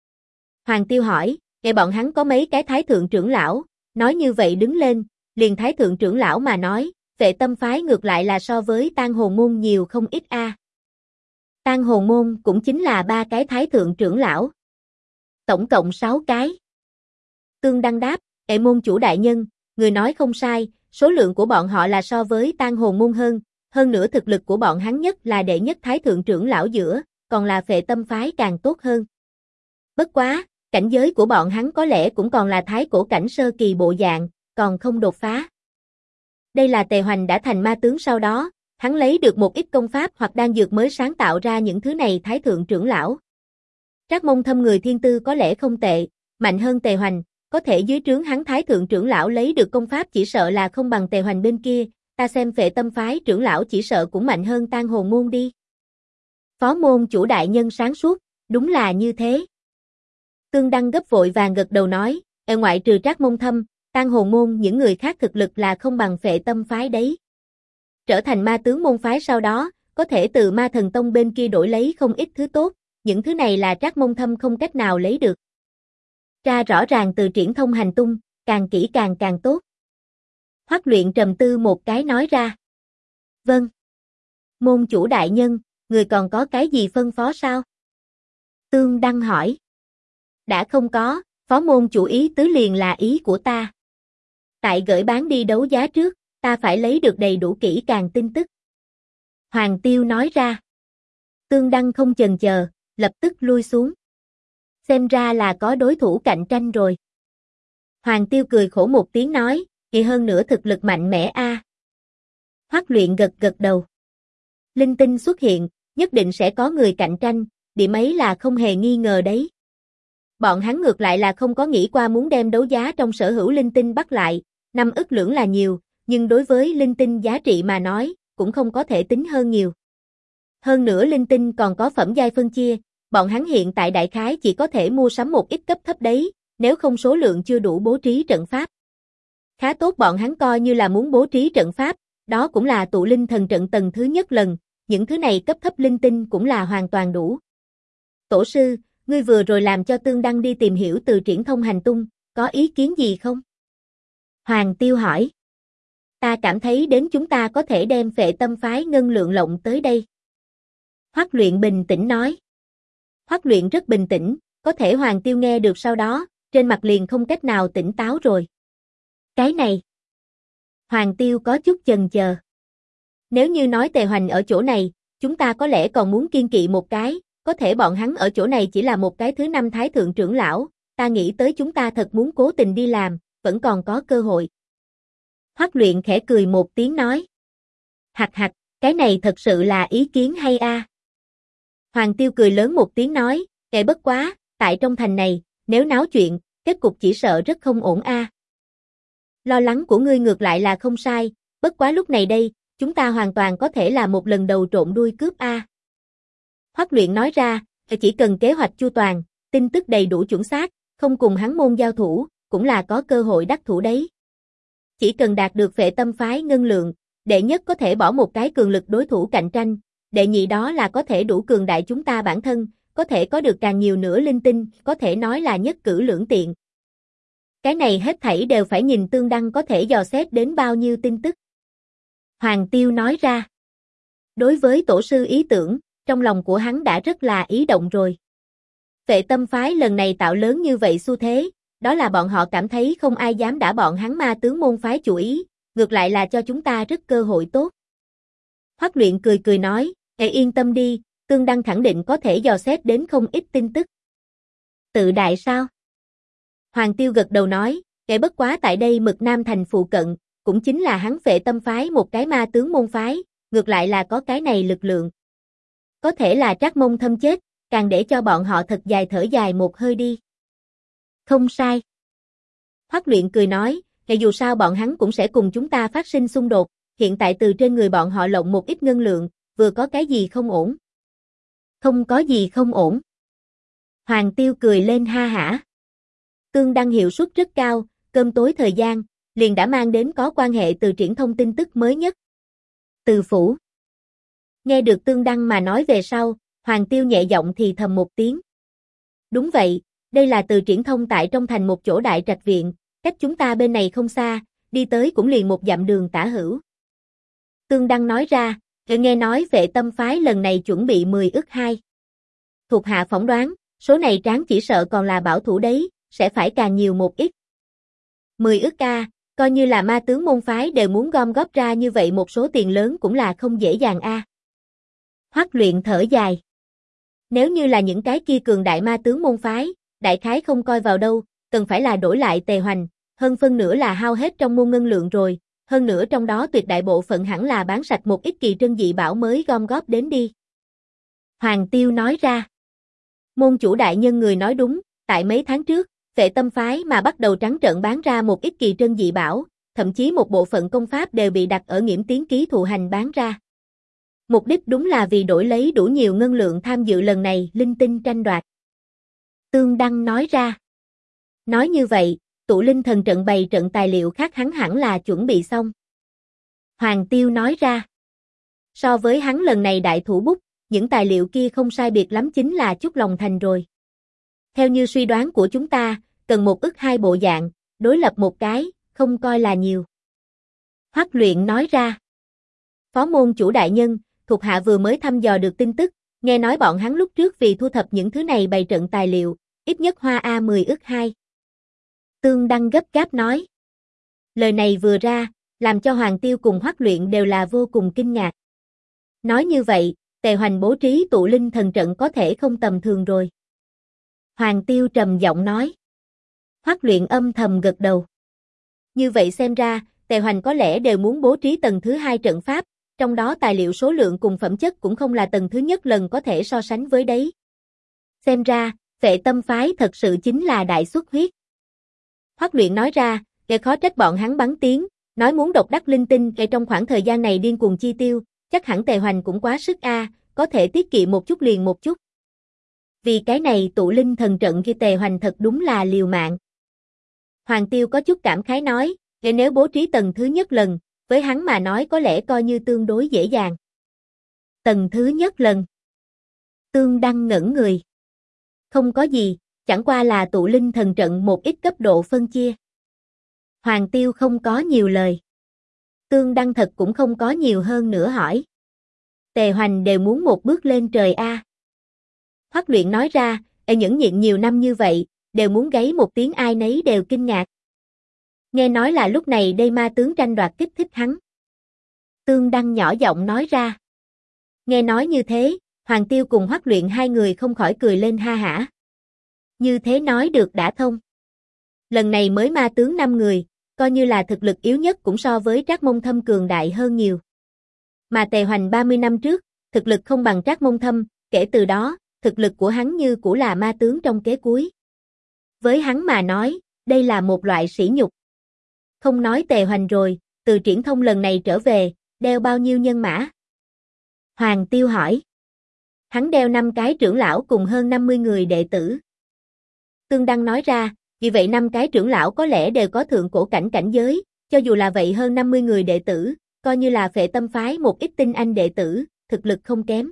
Hoàng Tiêu hỏi, bọn hắn có mấy cái thái thượng trưởng lão? Nói như vậy đứng lên, liền thái thượng trưởng lão mà nói, Phệ Tâm phái ngược lại là so với Tang Hồn môn nhiều không ít a. Tang Hồn môn cũng chính là 3 cái thái thượng trưởng lão. Tổng cộng 6 cái. Tương Đăng đáp, môn chủ đại nhân, người nói không sai, số lượng của bọn họ là so với Tang Hồn môn hơn nữa thực lực của bọn hắn nhất là đệ nhất thái thượng trưởng lão giữa, còn là Phệ Tâm phái càng tốt hơn. Bất quá, cảnh giới của bọn hắn có lẽ cũng còn là thái cổ cảnh sơ kỳ bộ dạng, còn không đột phá. Đây là Tề Hoành đã thành ma tướng sau đó, hắn lấy được một ít công pháp hoặc đan dược mới sáng tạo ra những thứ này thái thượng trưởng lão. Trác Mông Thâm người thiên tư có lẽ không tệ, mạnh hơn Tề Hoành, có thể dưới trướng hắn thái thượng trưởng lão lấy được công pháp chỉ sợ là không bằng Tề Hoành bên kia, ta xem Phệ Tâm phái trưởng lão chỉ sợ cũng mạnh hơn Tang Hồn môn đi. Phó môn chủ đại nhân sáng suốt, đúng là như thế. Tương Đăng gấp vội vàng gật đầu nói, ngoại trừ Trác Mông Thâm, Tang Hồn môn những người khác thực lực là không bằng Phệ Tâm phái đấy. Trở thành ma tướng môn phái sau đó, có thể từ Ma Thần Tông bên kia đổi lấy không ít thứ tốt, những thứ này là Trác Mông Thâm không cách nào lấy được. Tra rõ ràng từ Triển Thông hành tung, càng kỹ càng tốt. Hoắc Luyện trầm tư một cái nói ra. Vâng. Môn chủ đại nhân, người còn có cái gì phân phó sao? Tương Đăng hỏi. Đã không có, phó môn chủ ý tứ liền là ý của ta. Tại gửi bán đi đấu giá trước, ta phải lấy được đầy đủ kỹ càng tin tức. Hoàng Tiêu nói ra. Tương Đăng không chần chờ, lập tức lui xuống. Xem ra là có đối thủ cạnh tranh rồi. Hoàng Tiêu cười khổ một tiếng nói, hơn nữa thực lực mạnh mẽ a. Hoắc Luyện gật đầu. Linh tinh xuất hiện, nhất định sẽ có người cạnh tranh, điểm ấy là không hề nghi ngờ đấy. Bọn hắn ngược lại là không có nghĩ qua muốn đem đấu giá trong sở hữu linh tinh bắt lại, 5 ức lưỡng là nhiều, nhưng đối với linh tinh giá trị mà nói, cũng không có thể tính hơn nhiều. Hơn nữa linh tinh còn có phẩm giai phân chia, bọn hắn hiện tại đại khái chỉ có thể mua sắm một ít cấp thấp đấy, nếu không số lượng chưa đủ bố trí trận pháp. Khá tốt bọn hắn coi như là muốn bố trí trận pháp, đó cũng là tụ linh thần trận tầng thứ nhất lần, những thứ này cấp thấp linh tinh cũng là hoàn toàn đủ. Tổ sư, ngươi vừa rồi làm cho Tương Đăng đi tìm hiểu từ Triển Thông hành tung, có ý kiến gì không? Hoàng Tiêu hỏi. Ta cảm thấy đến chúng ta có thể đem Phệ Tâm phái ngân lượng lộng tới đây. Hoắc Luyện bình tĩnh nói. Hoắc Luyện rất bình tĩnh, có thể Hoàng Tiêu nghe được sau đó, trên mặt liền không cách nào tỉnh táo rồi. Cái này. Hoàng Tiêu có chút chần chờ. Nếu như nói Tề Hoành ở chỗ này, chúng ta có lẽ còn muốn kiên kỵ một cái, có thể bọn hắn ở chỗ này chỉ là một cái thứ 5 thái thượng trưởng lão, ta nghĩ tới chúng ta thật muốn cố tình đi làm, vẫn còn có cơ hội. Hoắc Luyện khẽ cười một tiếng nói. Hạch, cái này thật sự là ý kiến hay a. Hoàng Tiêu cười lớn một tiếng nói, bất quá, tại trong thành này, nếu náo chuyện, kết cục chỉ sợ rất không ổn a. Lo lắng của ngươi ngược lại là không sai, bất quá lúc này đây, chúng ta hoàn toàn có thể là một lần đầu trộn đuôi cướp a. Hoắc Luyện nói ra, chỉ cần kế hoạch chu toàn, tin tức đầy đủ chuẩn xác, không cùng hắn môn giao thủ, cũng là có cơ hội đắc thủ đấy. Chỉ cần đạt được Phệ Tâm phái ngân lượng, đệ nhất có thể bỏ một cái cường lực đối thủ cạnh tranh, đệ nhị đó là có thể đủ cường đại chúng ta bản thân, có thể có được càng nhiều nữa linh tinh, có thể nói là nhất cử lưỡng tiện. Cái này hết thảy đều phải nhìn Tương Đăng có thể dò xét đến bao nhiêu tin tức. Hoàng Tiêu nói ra. Đối với tổ sư ý tưởng, trong lòng của hắn đã rất là ý động rồi. Phệ Tâm phái lần này tạo lớn như vậy xu thế, đó là bọn họ cảm thấy không ai dám đả bọn hắn ma tướng môn phái chủ ý, ngược lại là cho chúng ta rất cơ hội tốt. Hoắc Luyện cười nói, yên tâm đi, Tương Đăng khẳng định có thể dò xét đến không ít tin tức. Tự đại sao? Hoàng Tiêu gật đầu nói, bất quá tại đây Mực Nam thành phụ cận, cũng chính là hắn Phệ Tâm phái một cái ma tướng môn phái, ngược lại là có cái này lực lượng. Có thể là Trác Mông Thâm chết, càng để cho bọn họ thật dài thở dài một hơi đi. Không sai. Hoắc Luyện cười nói, dù sao bọn hắn cũng sẽ cùng chúng ta phát sinh xung đột, hiện tại từ trên người bọn họ lộng một ít ngân lượng, vừa có cái gì không ổn? Không có gì không ổn. Hoàng Tiêu cười lên ha hả. Tương Đăng hiệu suất rất cao, cơm tối thời gian, liền đã mang đến có quan hệ từ triển thông tin tức mới nhất. Từ phủ. Nghe được Tương Đăng mà nói về sau, Hoàng Tiêu nhẹ giọng thì thầm một tiếng. Đúng vậy, đây là từ triển thông tại trong thành một chỗ đại trạch viện, cách chúng ta bên này không xa, đi tới cũng liền một dặm đường tả hữu. Tương Đăng nói ra, nghe nói Vệ Tâm phái lần này chuẩn bị 10 ức 2. Thuộc hạ phỏng đoán, số này Tráng chỉ sợ còn là bảo thủ đấy, sẽ phải càng nhiều một ít. 10 ức ca, coi như là ma tướng môn phái đều muốn gom góp ra như vậy một số tiền lớn cũng là không dễ dàng a. Hoắc Luyện thở dài. Nếu như là những cái kia cường đại ma tướng môn phái, đại khái không coi vào đâu, cần phải là đổi lại Tề Hoành, hơn phân nửa là hao hết trong môn ngân lượng rồi, hơn nữa trong đó tuyệt đại bộ phận hẳn là bán sạch một ít kỳ trân dị bảo mới gom góp đến đi. Hoàng Tiêu nói ra. Môn chủ đại nhân người nói đúng, tại mấy tháng trước, Vệ Tâm phái mà bắt đầu trắng trợn bán ra một ít kỳ trân dị bảo, thậm chí một bộ phận công pháp đều bị đặt ở Nghiễm Tiến ký thụ hành bán ra. Mục đích đúng là vì đổi lấy đủ nhiều ngân lượng tham dự lần này linh tinh tranh đoạt. Tương Đăng nói ra. Nói như vậy, tụ linh thần trận bày trận tài liệu khác hắn hẳn là chuẩn bị xong. Hoàng Tiêu nói ra. So với hắn lần này đại thủ bút, những tài liệu kia không sai biệt lắm chính là chút lòng thành rồi. Theo như suy đoán của chúng ta, cần 1 ức 2 bộ dạng, đối lập một cái, không coi là nhiều. Hoắc Luyện nói ra. Phó môn chủ đại nhân, thuộc hạ vừa mới thăm dò được tin tức, nghe nói bọn hắn lúc trước vì thu thập những thứ này bày trận tài liệu, ít nhất hoa 10 ức 2. Tương Đăng gấp gáp nói. Lời này vừa ra, làm cho Hoàng Tiêu cùng Hoắc Luyện đều là vô cùng kinh ngạc. Nói như vậy, Tề Hoành bố trí tụ linh thần trận có thể không tầm thường rồi. Hoàng Tiêu trầm giọng nói. Hoắc Luyện âm thầm gật đầu. Như vậy xem ra, Tề Hoành có lẽ đều muốn bố trí tầng thứ 2 trận pháp, trong đó tài liệu số lượng cùng phẩm chất cũng không là tầng thứ nhất lần có thể so sánh với đấy. Xem ra, Vệ Tâm phái thật sự chính là đại xuất huyết. Hoắc Luyện nói ra, để khó trách bọn hắn bắn tiếng, nói muốn độc đắc linh tinh trong khoảng thời gian này điên cuồng chi tiêu, chắc hẳn Tề Hoành cũng quá sức a, có thể tiết kiệm một chút liền một chút. Vì cái này tụ linh thần trận kia Tề Hoành thật đúng là liều mạng. Hoàng Tiêu có chút cảm khái nói, nếu bố trí tầng thứ nhất lần, với hắn mà nói có lẽ coi như tương đối dễ dàng. Tầng thứ nhất lần. Tương Đăng ngẩn người. Không có gì, chẳng qua là tụ linh thần trận một ít cấp độ phân chia. Hoàng Tiêu không có nhiều lời. Tương Đăng thật cũng không có nhiều hơn nữa hỏi. Tề Hoành đều muốn một bước lên trời a. Hoắc Luyện nói ra, nhẫn nhịn nhiều năm như vậy, đều muốn gáy một tiếng ai nấy đều kinh ngạc. Nghe nói là lúc này đây ma tướng tranh đoạt kích thích hắn. Tương Đăng nhỏ giọng nói ra. Nghe nói như thế, Hoàng Tiêu cùng Hoắc Luyện hai người không khỏi cười lên ha hả. Như thế nói được đã thông. Lần này mới ma tướng 5 người, coi như là thực lực yếu nhất cũng so với Trác Mông Thâm cường đại hơn nhiều. Mà Tề Hoành 30 năm trước, thực lực không bằng Trác Mông Thâm, kể từ đó, thực lực của hắn như cũ là ma tướng trong kế cuối. Với hắn mà nói, đây là một loại sỉ nhục. Không nói Tề Hoành rồi, từ Triển Thông lần này trở về, đeo bao nhiêu nhân mã? Hoàng Tiêu hỏi. Hắn đeo 5 cái trưởng lão cùng hơn 50 người đệ tử. Tương Đăng nói ra, vì vậy 5 cái trưởng lão có lẽ đều có thượng cổ cảnh cảnh giới, cho dù là vậy hơn 50 người đệ tử, coi như là Vệ Tâm phái một ít tinh anh đệ tử, thực lực không kém.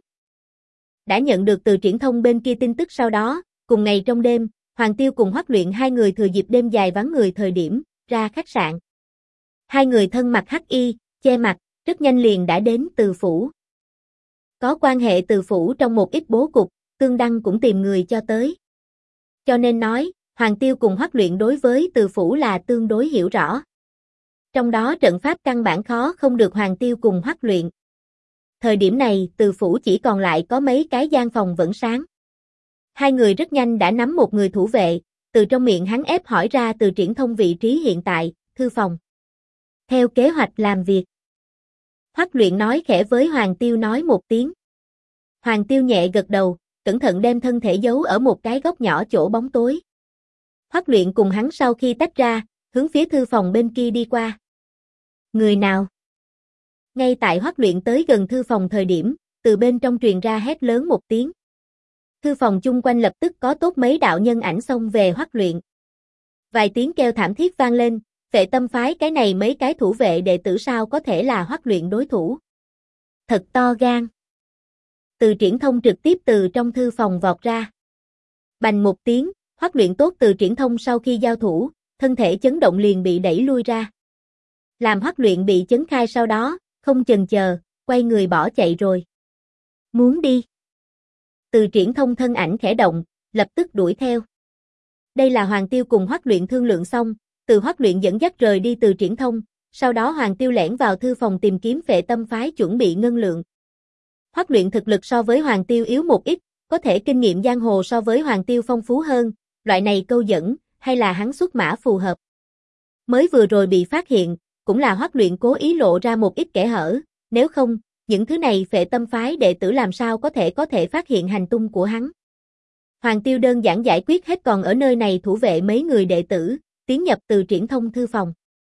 Đã nhận được từ Triển Thông bên kia tin tức sau đó, cùng ngày trong đêm, Hoàng Tiêu cùng Hoắc Luyện hai người thừa dịp đêm dài vắng người thời điểm, ra khách sạn. Hai người thân mặc hắc y, che mặt, rất nhanh liền đã đến Từ phủ. Có quan hệ Từ phủ trong một ít bố cục, Tương Đăng cũng tìm người cho tới. Cho nên nói, Hoàng Tiêu cùng Hoắc Luyện đối với Từ phủ là tương đối hiểu rõ. Trong đó trận pháp căn bản khó không được Hoàng Tiêu cùng Hoắc Luyện. Thời điểm này, Từ phủ chỉ còn lại có mấy cái gian phòng vẫn sáng. Hai người rất nhanh đã nắm một người thủ vệ, từ trong miệng hắn ép hỏi ra Từ Triển Thông vị trí hiện tại, thư phòng. Theo kế hoạch làm việc. Hoắc Luyện nói khẽ với Hoàng Tiêu nói một tiếng. Hoàng Tiêu nhẹ gật đầu, cẩn thận đem thân thể giấu ở một cái góc nhỏ chỗ bóng tối. Hoắc Luyện cùng hắn sau khi tách ra, hướng phía thư phòng bên kia đi qua. Người nào? Ngay tại Hoắc Luyện tới gần thư phòng thời điểm, từ bên trong truyền ra hét lớn một tiếng. Thư phòng chung quanh lập tức có tốt mấy đạo nhân ảnh xông về Hoắc Luyện. Vài tiếng kêu thảm thiết vang lên, Phệ Tâm phái cái này mấy cái thủ vệ đệ tử sao có thể là Hoắc Luyện đối thủ. Thật to gan. Từ Triển Thông trực tiếp từ trong thư phòng vọt ra. Bành một tiếng, Hoắc Luyện tốt Từ Triển Thông sau khi giao thủ, thân thể chấn động liền bị đẩy lui ra. Làm Hoắc Luyện bị chấn khai sau đó, không chần chờ, quay người bỏ chạy rồi. Muốn đi. Từ Triển Thông thân ảnh khẽ động, lập tức đuổi theo. Đây là Hoàng Tiêu cùng Hoắc Luyện thương lượng xong, từ Hoắc Luyện dẫn dắt rời đi Từ Triển Thông, sau đó Hoàng Tiêu lẻn vào thư phòng tìm kiếm Phệ Tâm phái chuẩn bị ngân lượng. Hoắc Luyện thực lực so với Hoàng Tiêu yếu một ít, có thể kinh nghiệm giang hồ so với Hoàng Tiêu phong phú hơn, loại này câu dẫn, hay là hắn xuất mã phù hợp. Mới vừa rồi bị phát hiện, cũng là Hoắc Luyện cố ý lộ ra một ít kẽ hở, nếu không, những thứ này Phệ Tâm phái đệ tử làm sao có thể phát hiện hành tung của hắn. Hoàng Tiêu đơn giản giải quyết hết còn ở nơi này thủ vệ mấy người đệ tử, tiến nhập Từ Triển Thông thư phòng.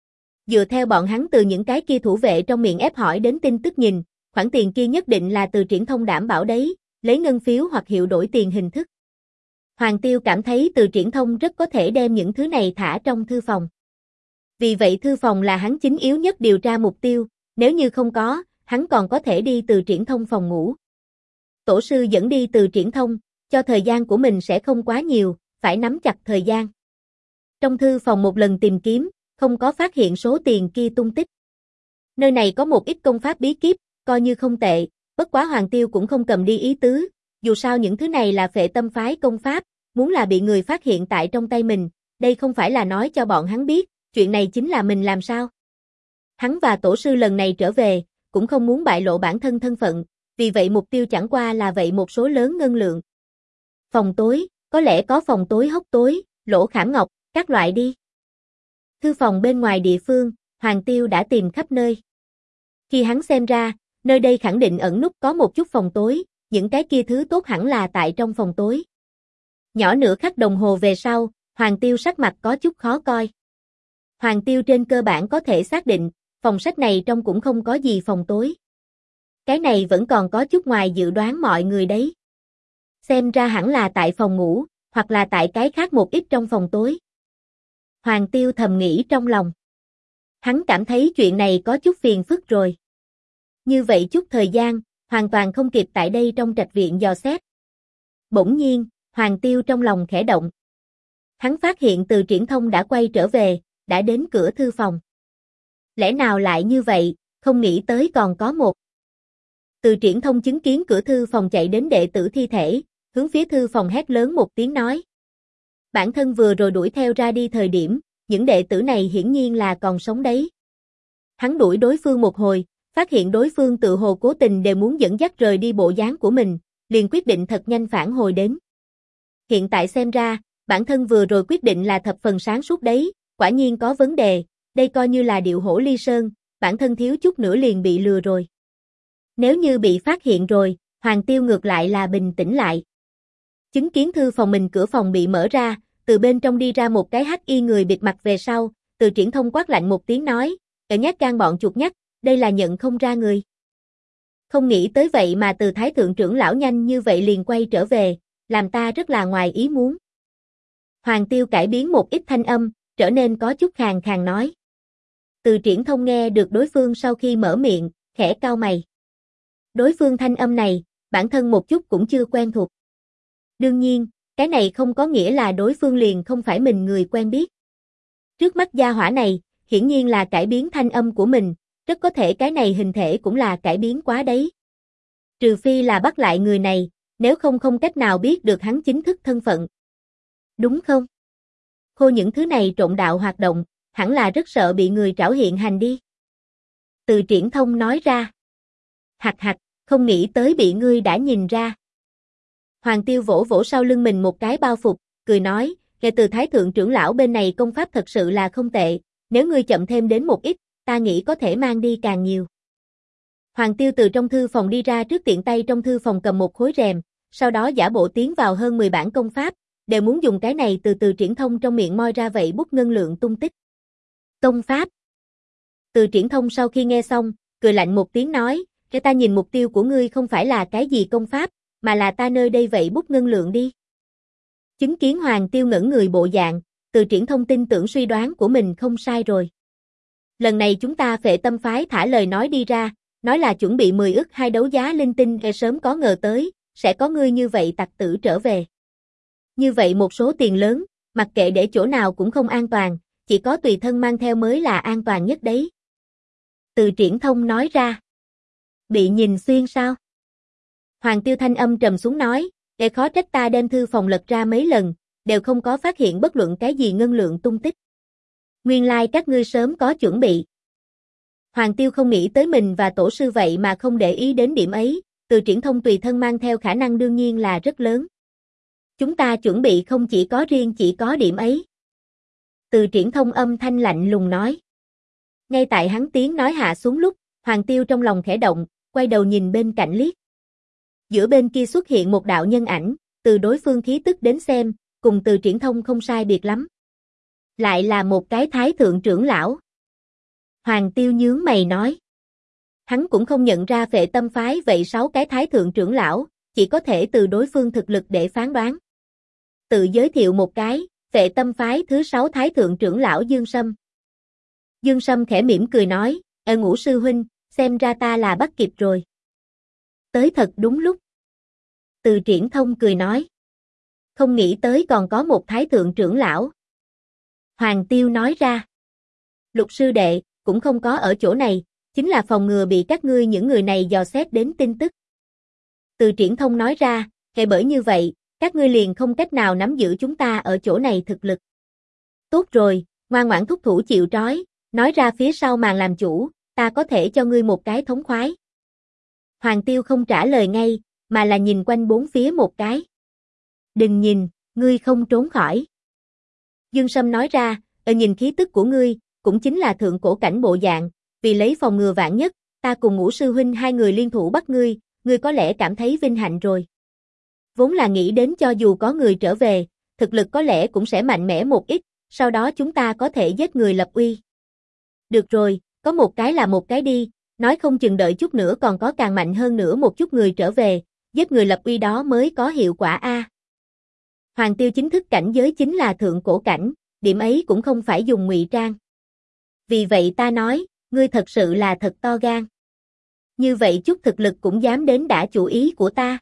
Dựa theo bọn hắn từ những cái kia thủ vệ trong miệng ép hỏi đến tin tức nhìn, khoản tiền kia nhất định là Từ Triển Thông đảm bảo đấy, lấy ngân phiếu hoặc hiệu đổi tiền hình thức. Hoàng Tiêu cảm thấy Từ Triển Thông rất có thể đem những thứ này thả trong thư phòng. Vì vậy thư phòng là hắn chính yếu nhất điều tra mục tiêu, nếu như không có, hắn còn có thể đi Từ Triển Thông phòng ngủ. Tổ sư dẫn đi Từ Triển Thông, cho thời gian của mình sẽ không quá nhiều, phải nắm chặt thời gian. Trong thư phòng một lần tìm kiếm, không có phát hiện số tiền kia tung tích. Nơi này có một ít công pháp bí kíp, coi như không tệ, bất quá Hoàng Tiêu cũng không cầm đi ý tứ, dù sao những thứ này là Phệ Tâm phái công pháp, muốn là bị người phát hiện tại trong tay mình, đây không phải là nói cho bọn hắn biết, chuyện này chính là mình làm sao. Hắn và tổ sư lần này trở về, cũng không muốn bại lộ bản thân thân phận, vì vậy mục tiêu chẳng qua là vậy một số lớn ngân lượng. Phòng tối, có lẽ có phòng tối hốc tối, lỗ khảm ngọc, các loại đi. Thư phòng bên ngoài địa phương, Hoàng Tiêu đã tìm khắp nơi. Khi hắn xem ra, nơi đây khẳng định ẩn núp có một chút phòng tối, những cái kia thứ tốt hẳn là tại trong phòng tối. Nhỏ nửa khắc đồng hồ về sau, Hoàng Tiêu sắc mặt có chút khó coi. Hoàng Tiêu trên cơ bản có thể xác định, phòng sách này trong cũng không có gì phòng tối. Cái này vẫn còn có chút ngoài dự đoán mọi người đấy. Xem ra hẳn là tại phòng ngủ, hoặc là tại cái khác một ít trong phòng tối. Hoàng Tiêu thầm nghĩ trong lòng. Hắn cảm thấy chuyện này có chút phiền phức rồi. Như vậy chút thời gian, hoàn toàn không kịp tại đây trong trạch viện dò xét. Bỗng nhiên, Hoàng Tiêu trong lòng khẽ động. Hắn phát hiện Từ Triển Thông đã quay trở về, đã đến cửa thư phòng. Lẽ nào lại như vậy, không nghĩ tới còn có một. Từ Triển Thông chứng kiến cửa thư phòng chạy đến đệ tử thi thể, hướng phía thư phòng hét lớn một tiếng nói. Bản thân vừa rồi đuổi theo ra đi thời điểm, những đệ tử này hiển nhiên là còn sống đấy. Hắn đuổi đối phương một hồi, phát hiện đối phương tự hồ cố tình đều muốn dẫn dắt rời đi bộ dáng của mình, liền quyết định thật nhanh phản hồi đến. Hiện tại xem ra, bản thân vừa rồi quyết định là thập phần sáng suốt đấy, quả nhiên có vấn đề, đây coi như là điệu hổ ly sơn, bản thân thiếu chút nữa liền bị lừa rồi. Nếu như bị phát hiện rồi, Hoàng Tiêu ngược lại là bình tĩnh lại. Chứng kiến thư phòng mình cửa phòng bị mở ra, từ bên trong đi ra một cái hắc y người bịt mặt về sau, Từ Triển Thông quát lạnh một tiếng nói, "Ở nhát gan bọn chuột nhắt, đây là nhận không ra người." Không nghĩ tới vậy mà Từ Thái thượng trưởng lão nhanh như vậy liền quay trở về, làm ta rất là ngoài ý muốn. Hoàng Tiêu cải biến một ít thanh âm, trở nên có chút khàn khàn nói. Từ Triển Thông nghe được đối phương sau khi mở miệng, khẽ cau mày. Đối phương thanh âm này, bản thân một chút cũng chưa quen thuộc. Đương nhiên, cái này không có nghĩa là đối phương liền không phải mình người quen biết. Trước mắt gia hỏa này, hiển nhiên là cải biến thanh âm của mình, rất có thể cái này hình thể cũng là cải biến quá đấy. Trừ phi là bắt lại người này, nếu không không cách nào biết được hắn chính thức thân phận. Đúng không? Khô những thứ này trộn đạo hoạt động, hẳn là rất sợ bị người trảo hiện hành đi. Từ Triển Thông nói ra. Hạch hạch, không nghĩ tới bị ngươi đã nhìn ra. Hoàng Tiêu vỗ vỗ sau lưng mình một cái bao phục, cười nói, kể từ Thái thượng trưởng lão bên này công pháp thật sự là không tệ, nếu ngươi chậm thêm đến một ít, ta nghĩ có thể mang đi càng nhiều. Hoàng Tiêu từ trong thư phòng đi ra trước tiện tay trong thư phòng cầm một khối rèm, sau đó giả bộ tiến vào hơn 10 bản công pháp, đều muốn dùng cái này từ Triển Thông trong miệng moi ra vậy bút ngân lượng tung tích. Công pháp. Từ Triển Thông sau khi nghe xong, cười lạnh một tiếng nói, "Cái ta nhìn mục tiêu của ngươi không phải là cái gì công pháp, mà là ta nơi đây vậy bút ngân lượng đi." Chứng kiến Hoàng Tiêu ngẩn người bộ dạng, Từ Triển Thông tin tưởng suy đoán của mình không sai rồi. Lần này chúng ta Phệ Tâm phái thả lời nói đi ra, nói là chuẩn bị 10 ức 2 đấu giá linh tinh, sớm có ngờ tới, sẽ có ngươi như vậy tặc tử trở về. Như vậy một số tiền lớn, mặc kệ để chỗ nào cũng không an toàn, chỉ có tùy thân mang theo mới là an toàn nhất đấy. Từ Triển Thông nói ra. Bị nhìn xuyên sao? Hoàng Tiêu thanh âm trầm xuống nói, để khó trách ta đem thư phòng lật ra mấy lần, đều không có phát hiện bất luận cái gì ngân lượng tung tích. Nguyên lai các ngươi sớm có chuẩn bị. Hoàng Tiêu không nghĩ tới mình và tổ sư vậy mà không để ý đến điểm ấy, Từ Triển Thông tùy thân mang theo khả năng đương nhiên là rất lớn. Chúng ta chuẩn bị không chỉ có điểm ấy. Từ Triển Thông âm thanh lạnh lùng nói. Ngay tại hắn tiếng nói hạ xuống lúc, Hoàng Tiêu trong lòng khẽ động, quay đầu nhìn bên cạnh liếc. Giữa bên kia xuất hiện một đạo nhân ảnh, từ đối phương khí tức đến xem, cùng Từ Triển Thông không sai biệt lắm. Lại là một cái thái thượng trưởng lão. Hoàng Tiêu nhướng mày nói. Hắn cũng không nhận ra Phệ Tâm phái vậy 6 cái thái thượng trưởng lão, chỉ có thể từ đối phương thực lực để phán đoán. Tự giới thiệu một cái, Phệ Tâm phái thứ 6 thái thượng trưởng lão Dương Sâm. Dương Sâm khẽ mỉm cười nói, Ngũ sư huynh, xem ra ta là bắt kịp rồi. Tới thật đúng lúc. Từ Triển Thông cười nói. Không nghĩ tới còn có một thái thượng trưởng lão. Hoàng Tiêu nói ra. Lục sư đệ, cũng không có ở chỗ này, chính là phòng ngừa bị các ngươi những người này dò xét đến tin tức. Từ Triển Thông nói ra, bởi như vậy, các ngươi liền không cách nào nắm giữ chúng ta ở chỗ này thực lực. Tốt rồi, ngoan ngoãn thúc thủ chịu trói, nói ra phía sau màn làm chủ, ta có thể cho ngươi một cái thống khoái. Hoàng Tiêu không trả lời ngay, mà là nhìn quanh bốn phía một cái. Đừng nhìn, ngươi không trốn khỏi. Dương Sâm nói ra, nhìn khí tức của ngươi, cũng chính là thượng cổ cảnh bộ dạng, vì lấy phòng ngừa vạn nhất, ta cùng Ngũ sư huynh hai người liên thủ bắt ngươi có lẽ cảm thấy vinh hạnh rồi. Vốn là nghĩ đến cho dù có người trở về, thực lực có lẽ cũng sẽ mạnh mẽ một ít, sau đó chúng ta có thể giết người lập uy. Được rồi, có một cái là một cái đi, nói không chừng đợi chút nữa còn có càng mạnh hơn nữa một chút người trở về, giết người lập uy đó mới có hiệu quả a. Hoàng Tiêu chính thức cảnh giới chính là thượng cổ cảnh, điểm ấy cũng không phải dùng ngụy trang. Vì vậy ta nói, ngươi thật sự là thật to gan. Như vậy chút thực lực cũng dám đến đả chủ ý của ta.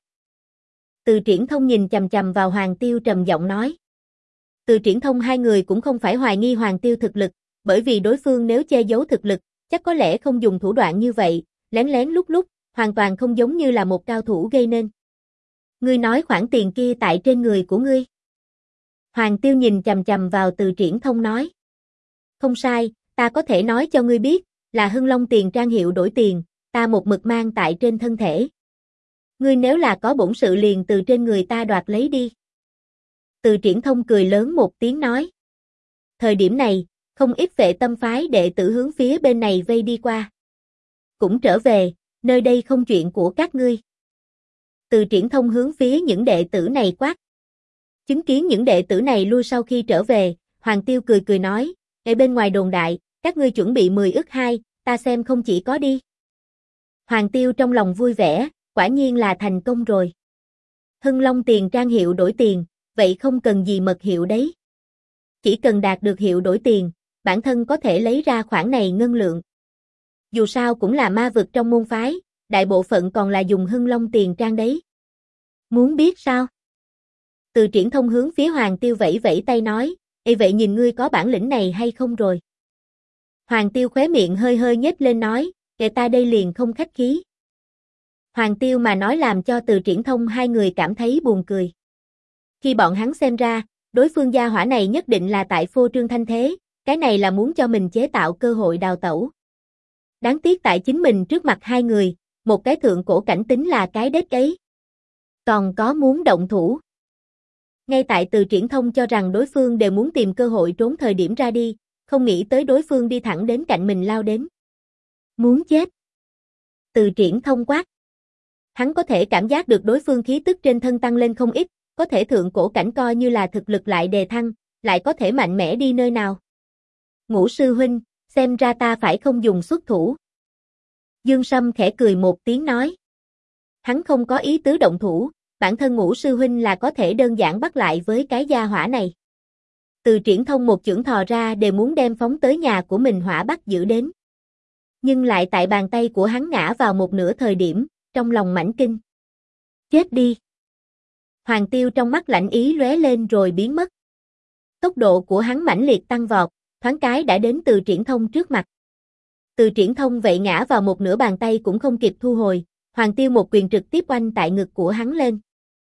Từ Triển Thông nhìn chằm chằm vào Hoàng Tiêu trầm giọng nói. Từ Triển Thông hai người cũng không phải hoài nghi Hoàng Tiêu thực lực, bởi vì đối phương nếu che giấu thực lực, chắc có lẽ không dùng thủ đoạn như vậy, lén lén lúc lúc, hoàn toàn không giống như là một cao thủ gây nên. Ngươi nói khoản tiền kia tại trên người của ngươi. Hoàng Tiêu nhìn chằm chằm vào Từ Triển Thông nói. Không sai, ta có thể nói cho ngươi biết, là Hưng Long tiền trang hiệu đổi tiền, ta một mực mang tại trên thân thể. Ngươi nếu là có bổn sự liền từ trên người ta đoạt lấy đi. Từ Triển Thông cười lớn một tiếng nói. Thời điểm này, không ít Phệ Tâm phái đệ tử hướng phía bên này vây đi qua. Cũng trở về, nơi đây không chuyện của các ngươi. Từ Triển Thông hướng phía những đệ tử này quát. Chứng kiến những đệ tử này lui sau khi trở về, Hoàng Tiêu cười cười nói, ở bên ngoài đồn đại, các ngươi chuẩn bị 10 ức 2, ta xem không chỉ có đi. Hoàng Tiêu trong lòng vui vẻ, quả nhiên là thành công rồi. Hưng Long tiền trang hiệu đổi tiền, vậy không cần gì mật hiệu đấy. Chỉ cần đạt được hiệu đổi tiền, bản thân có thể lấy ra khoản này ngân lượng. Dù sao cũng là ma vực trong môn phái, đại bộ phận còn là dùng Hưng Long tiền trang đấy. Muốn biết sao? Từ Triển Thông hướng phía Hoàng Tiêu vẫy vẫy tay nói, vậy nhìn ngươi có bản lĩnh này hay không rồi? Hoàng Tiêu khóe miệng hơi hơi nhếch lên nói, ta đây liền không khách khí. Hoàng Tiêu mà nói làm cho Từ Triển Thông hai người cảm thấy buồn cười. Khi bọn hắn xem ra, đối phương gia hỏa này nhất định là tại phô trương thanh thế, cái này là muốn cho mình chế tạo cơ hội đào tẩu. Đáng tiếc tại chính mình trước mặt hai người, một cái thượng cổ cảnh tính là cái đết ấy. Còn có muốn động thủ. Ngay tại Từ Triển Thông cho rằng đối phương đều muốn tìm cơ hội trốn thời điểm ra đi, không nghĩ tới đối phương đi thẳng đến cạnh mình lao đến. Muốn chết. Từ Triển Thông quát. Hắn có thể cảm giác được đối phương khí tức trên thân tăng lên không ít, có thể thượng cổ cảnh coi như là thực lực lại đề thăng, lại có thể mạnh mẽ đi nơi nào. Ngũ sư huynh, xem ra ta phải không dùng xuất thủ. Dương Sâm khẽ cười một tiếng nói. Hắn không có ý tứ động thủ, bản thân Ngũ sư huynh là có thể đơn giản bắt lại với cái gia hỏa này. Từ Triển Thông một chưởng thò ra đều muốn đem phóng tới nhà của mình hỏa bắt giữ đến. Nhưng lại tại bàn tay của hắn ngã vào một nửa thời điểm, trong lòng mãnh kinh. Chết đi! Hoàng Tiêu trong mắt lạnh ý lóe lên rồi biến mất. Tốc độ của hắn mãnh liệt tăng vọt, thoáng cái đã đến Từ Triển Thông trước mặt. Từ Triển Thông vậy ngã vào một nửa bàn tay cũng không kịp thu hồi, Hoàng Tiêu một quyền trực tiếp oanh tại ngực của hắn lên.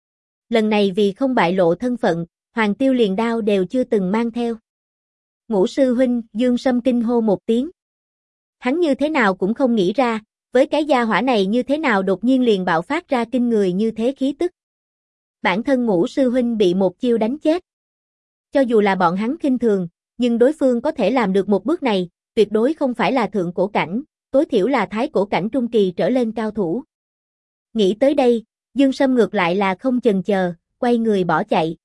Lần này vì không bại lộ thân phận, Hoàng Tiêu liền đao đều chưa từng mang theo. Ngũ sư huynh, Dương Sâm kinh hô một tiếng. Hắn như thế nào cũng không nghĩ ra, với cái gia hỏa này như thế nào đột nhiên liền bạo phát ra kinh người như thế khí tức. Bản thân Ngũ sư huynh bị một chiêu đánh chết. Cho dù là bọn hắn khinh thường, nhưng đối phương có thể làm được một bước này, tuyệt đối không phải là thượng cổ cảnh, tối thiểu là thái cổ cảnh trung kỳ trở lên cao thủ. Nghĩ tới đây, Dương Sâm ngược lại là không chần chờ, quay người bỏ chạy.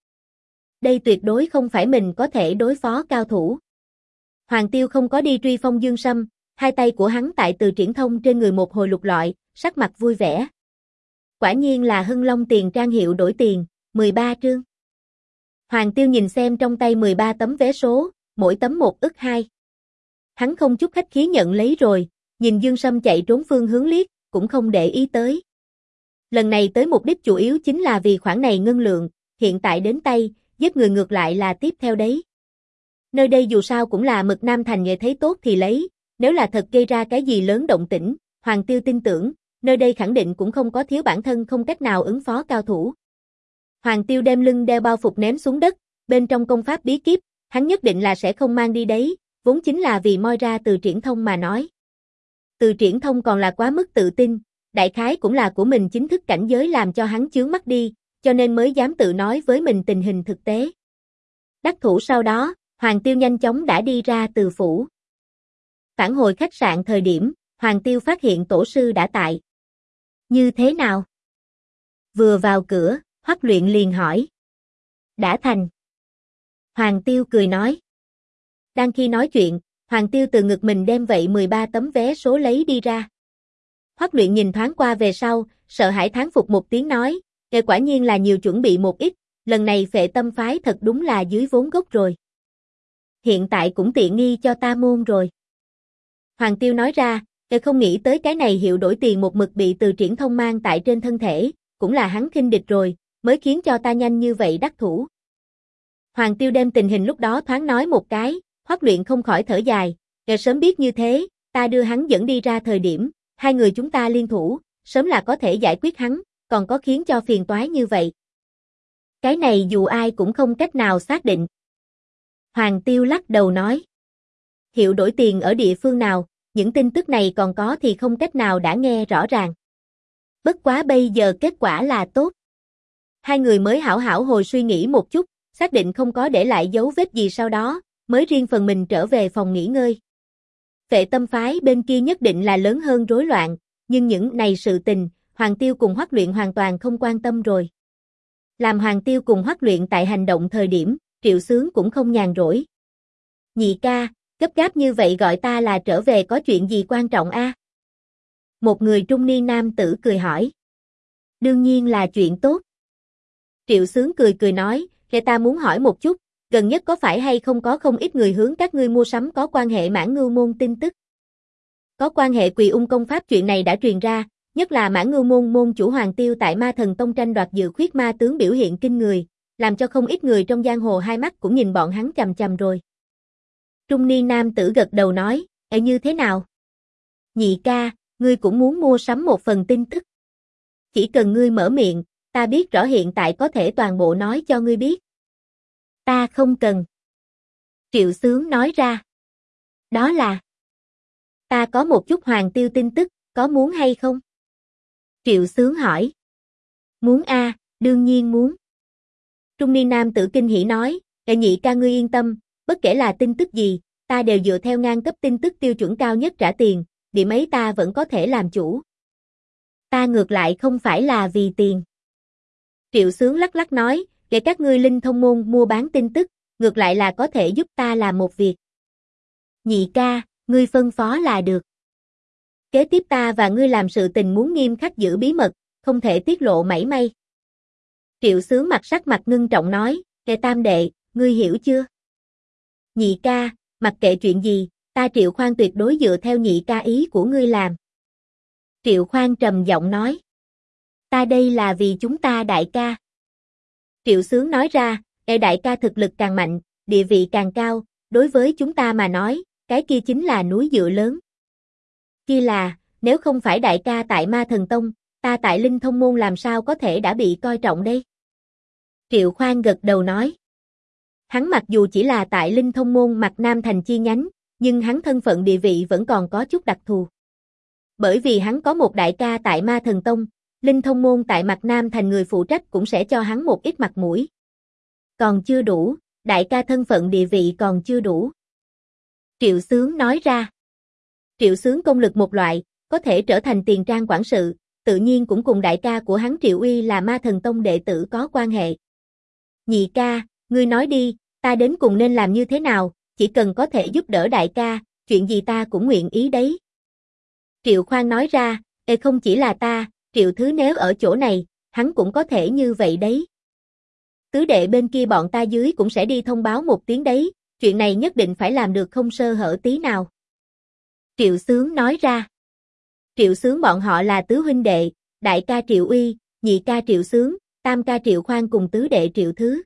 Đây tuyệt đối không phải mình có thể đối phó cao thủ. Hoàng Tiêu không có đi truy phong Dương Sâm, hai tay của hắn tại Từ Triển Thông trên người một hồi lục lọi, sắc mặt vui vẻ. Quả nhiên là Hưng Long tiền trang hiệu đổi tiền, 13 trương. Hoàng Tiêu nhìn xem trong tay 13 tấm vé số, mỗi tấm 1/2. Hắn không chút khách khí nhận lấy rồi, nhìn Dương Sâm chạy trốn phương hướng liếc, cũng không để ý tới. Lần này tới mục đích chủ yếu chính là vì khoản này ngân lượng, hiện tại đến tay, giết người ngược lại là tiếp theo đấy. Nơi đây dù sao cũng là Mực Nam Thành, nghe thấy tốt thì lấy, nếu là thật gây ra cái gì lớn động tĩnh, Hoàng Tiêu tin tưởng, nơi đây khẳng định cũng không có thiếu bản thân không cách nào ứng phó cao thủ. Hoàng Tiêu đem lưng đeo bao phục ném xuống đất, bên trong công pháp bí kíp, hắn nhất định là sẽ không mang đi đấy, vốn chính là vì moi ra Từ Triển Thông mà nói. Từ Triển Thông còn là quá mức tự tin, đại khái cũng là của mình chính thức cảnh giới làm cho hắn chướng mắt đi, cho nên mới dám tự nói với mình tình hình thực tế. Đắc thủ sau đó, Hoàng Tiêu nhanh chóng đã đi ra từ phủ. Phản hồi khách sạn thời điểm, Hoàng Tiêu phát hiện tổ sư đã tại. Như thế nào? Vừa vào cửa, Hoắc Luyện liền hỏi. Đã thành. Hoàng Tiêu cười nói. Đang khi nói chuyện, Hoàng Tiêu từ ngực mình đem vậy 13 tấm vé số lấy đi ra. Hoắc Luyện nhìn thoáng qua về sau, sợ hãi thán phục một tiếng nói, quả nhiên là nhiều chuẩn bị một ít, lần này Phệ Tâm phái thật đúng là dưới vốn gốc rồi. Hiện tại cũng tiện nghi cho ta môn rồi. Hoàng Tiêu nói ra, không nghĩ tới cái này hiệu đổi tiền một mực bị Từ Triển Thông mang tại trên thân thể, cũng là hắn khinh địch rồi, mới khiến cho ta nhanh như vậy đắc thủ. Hoàng Tiêu đem tình hình lúc đó thoáng nói một cái, Hoắc Luyện không khỏi thở dài, sớm biết như thế, ta đưa hắn dẫn đi ra thời điểm, hai người chúng ta liên thủ, sớm là có thể giải quyết hắn, còn có khiến cho phiền toái như vậy. Cái này dù ai cũng không cách nào xác định. Hoàng Tiêu lắc đầu nói. Hiệu đổi tiền ở địa phương nào, những tin tức này còn có thì không cách nào đã nghe rõ ràng. Bất quá bây giờ kết quả là tốt. Hai người mới hảo hảo hồi suy nghĩ một chút, xác định không có để lại dấu vết gì sau đó, mới riêng phần mình trở về phòng nghỉ ngơi. Phệ Tâm phái bên kia nhất định là lớn hơn rối loạn, nhưng những này sự tình, Hoàng Tiêu cùng Hoắc Luyện hoàn toàn không quan tâm rồi. Làm Hoàng Tiêu cùng Hoắc Luyện tại hành động thời điểm, Triệu Xướng cũng không nhàn rỗi. Nhị ca, gấp gáp như vậy gọi ta là trở về có chuyện gì quan trọng a? Một người trung niên nam tử cười hỏi. Đương nhiên là chuyện tốt. Triệu Xướng cười cười nói, ta muốn hỏi một chút, gần nhất có phải hay không có không ít người hướng các ngươi mua sắm có quan hệ Mãn Ngưu môn tin tức. Có quan hệ Quỳ Ung công pháp chuyện này đã truyền ra, nhất là Mãn Ngưu môn môn chủ Hoàng Tiêu tại Ma Thần Tông tranh đoạt Dự Khuyết ma tướng biểu hiện kinh người, làm cho không ít người trong giang hồ hai mắt cũng nhìn bọn hắn chằm chằm rồi. Trung niên nam tử gật đầu nói, như thế nào? Nhị ca, ngươi cũng muốn mua sắm một phần tin tức. Chỉ cần ngươi mở miệng, ta biết rõ hiện tại có thể toàn bộ nói cho ngươi biết. Ta không cần. Triệu Xướng nói ra. Đó là. Ta có một chút Hoàng Tiêu tin tức, có muốn hay không? Triệu Xướng hỏi. Muốn a, đương nhiên muốn. Trung niên nam tử kinh hỉ nói, nhị ca ngươi yên tâm, bất kể là tin tức gì, ta đều dựa theo ngang cấp tin tức tiêu chuẩn cao nhất trả tiền, điểm ấy ta vẫn có thể làm chủ. Ta ngược lại không phải là vì tiền. Triệu Xướng lắc lắc nói, để các ngươi linh thông môn mua bán tin tức, ngược lại là có thể giúp ta làm một việc. Nhị ca, ngươi phân phó là được. Kế tiếp ta và ngươi làm sự tình muốn nghiêm khắc giữ bí mật, không thể tiết lộ mảy may. Triệu Xướng sắc mặt ngưng trọng nói, tam đệ, ngươi hiểu chưa? Nhị ca, mặc kệ chuyện gì, ta Triệu Khoan tuyệt đối dựa theo nhị ca ý của ngươi làm. Triệu Khoan trầm giọng nói, ta đây là vì chúng ta đại ca. Triệu Xướng nói ra, đại ca thực lực càng mạnh, địa vị càng cao, đối với chúng ta mà nói, cái kia chính là núi dựa lớn. Kia là, nếu không phải đại ca tại Ma Thần Tông, ta tại Linh Thông Môn làm sao có thể đã bị coi trọng đây? Triệu Khoan gật đầu nói. Hắn mặc dù chỉ là tại Linh Thông Môn Mạc Nam Thành chi nhánh, nhưng hắn thân phận địa vị vẫn còn có chút đặc thù. Bởi vì hắn có một đại ca tại Ma Thần Tông, Linh Thông Môn tại Mạc Nam Thành người phụ trách cũng sẽ cho hắn một ít mặt mũi. Còn chưa đủ, đại ca thân phận địa vị còn chưa đủ. Triệu Xướng nói ra. Triệu Xướng công lực một loại, có thể trở thành tiền trang quản sự, tự nhiên cũng cùng đại ca của hắn Triệu Uy là Ma Thần Tông đệ tử có quan hệ. Nhị ca, ngươi nói đi, ta đến cùng nên làm như thế nào, chỉ cần có thể giúp đỡ đại ca, chuyện gì ta cũng nguyện ý đấy. Triệu Khoan nói ra, không chỉ là ta, Triệu Thứ nếu ở chỗ này, hắn cũng có thể như vậy đấy. Tứ đệ bên kia bọn ta dưới cũng sẽ đi thông báo một tiếng đấy, chuyện này nhất định phải làm được không sơ hở tí nào. Triệu Xướng nói ra. Triệu Xướng bọn họ là tứ huynh đệ, đại ca Triệu Uy, nhị ca Triệu Xướng, tam ca Triệu Khoan cùng tứ đệ Triệu Thứ.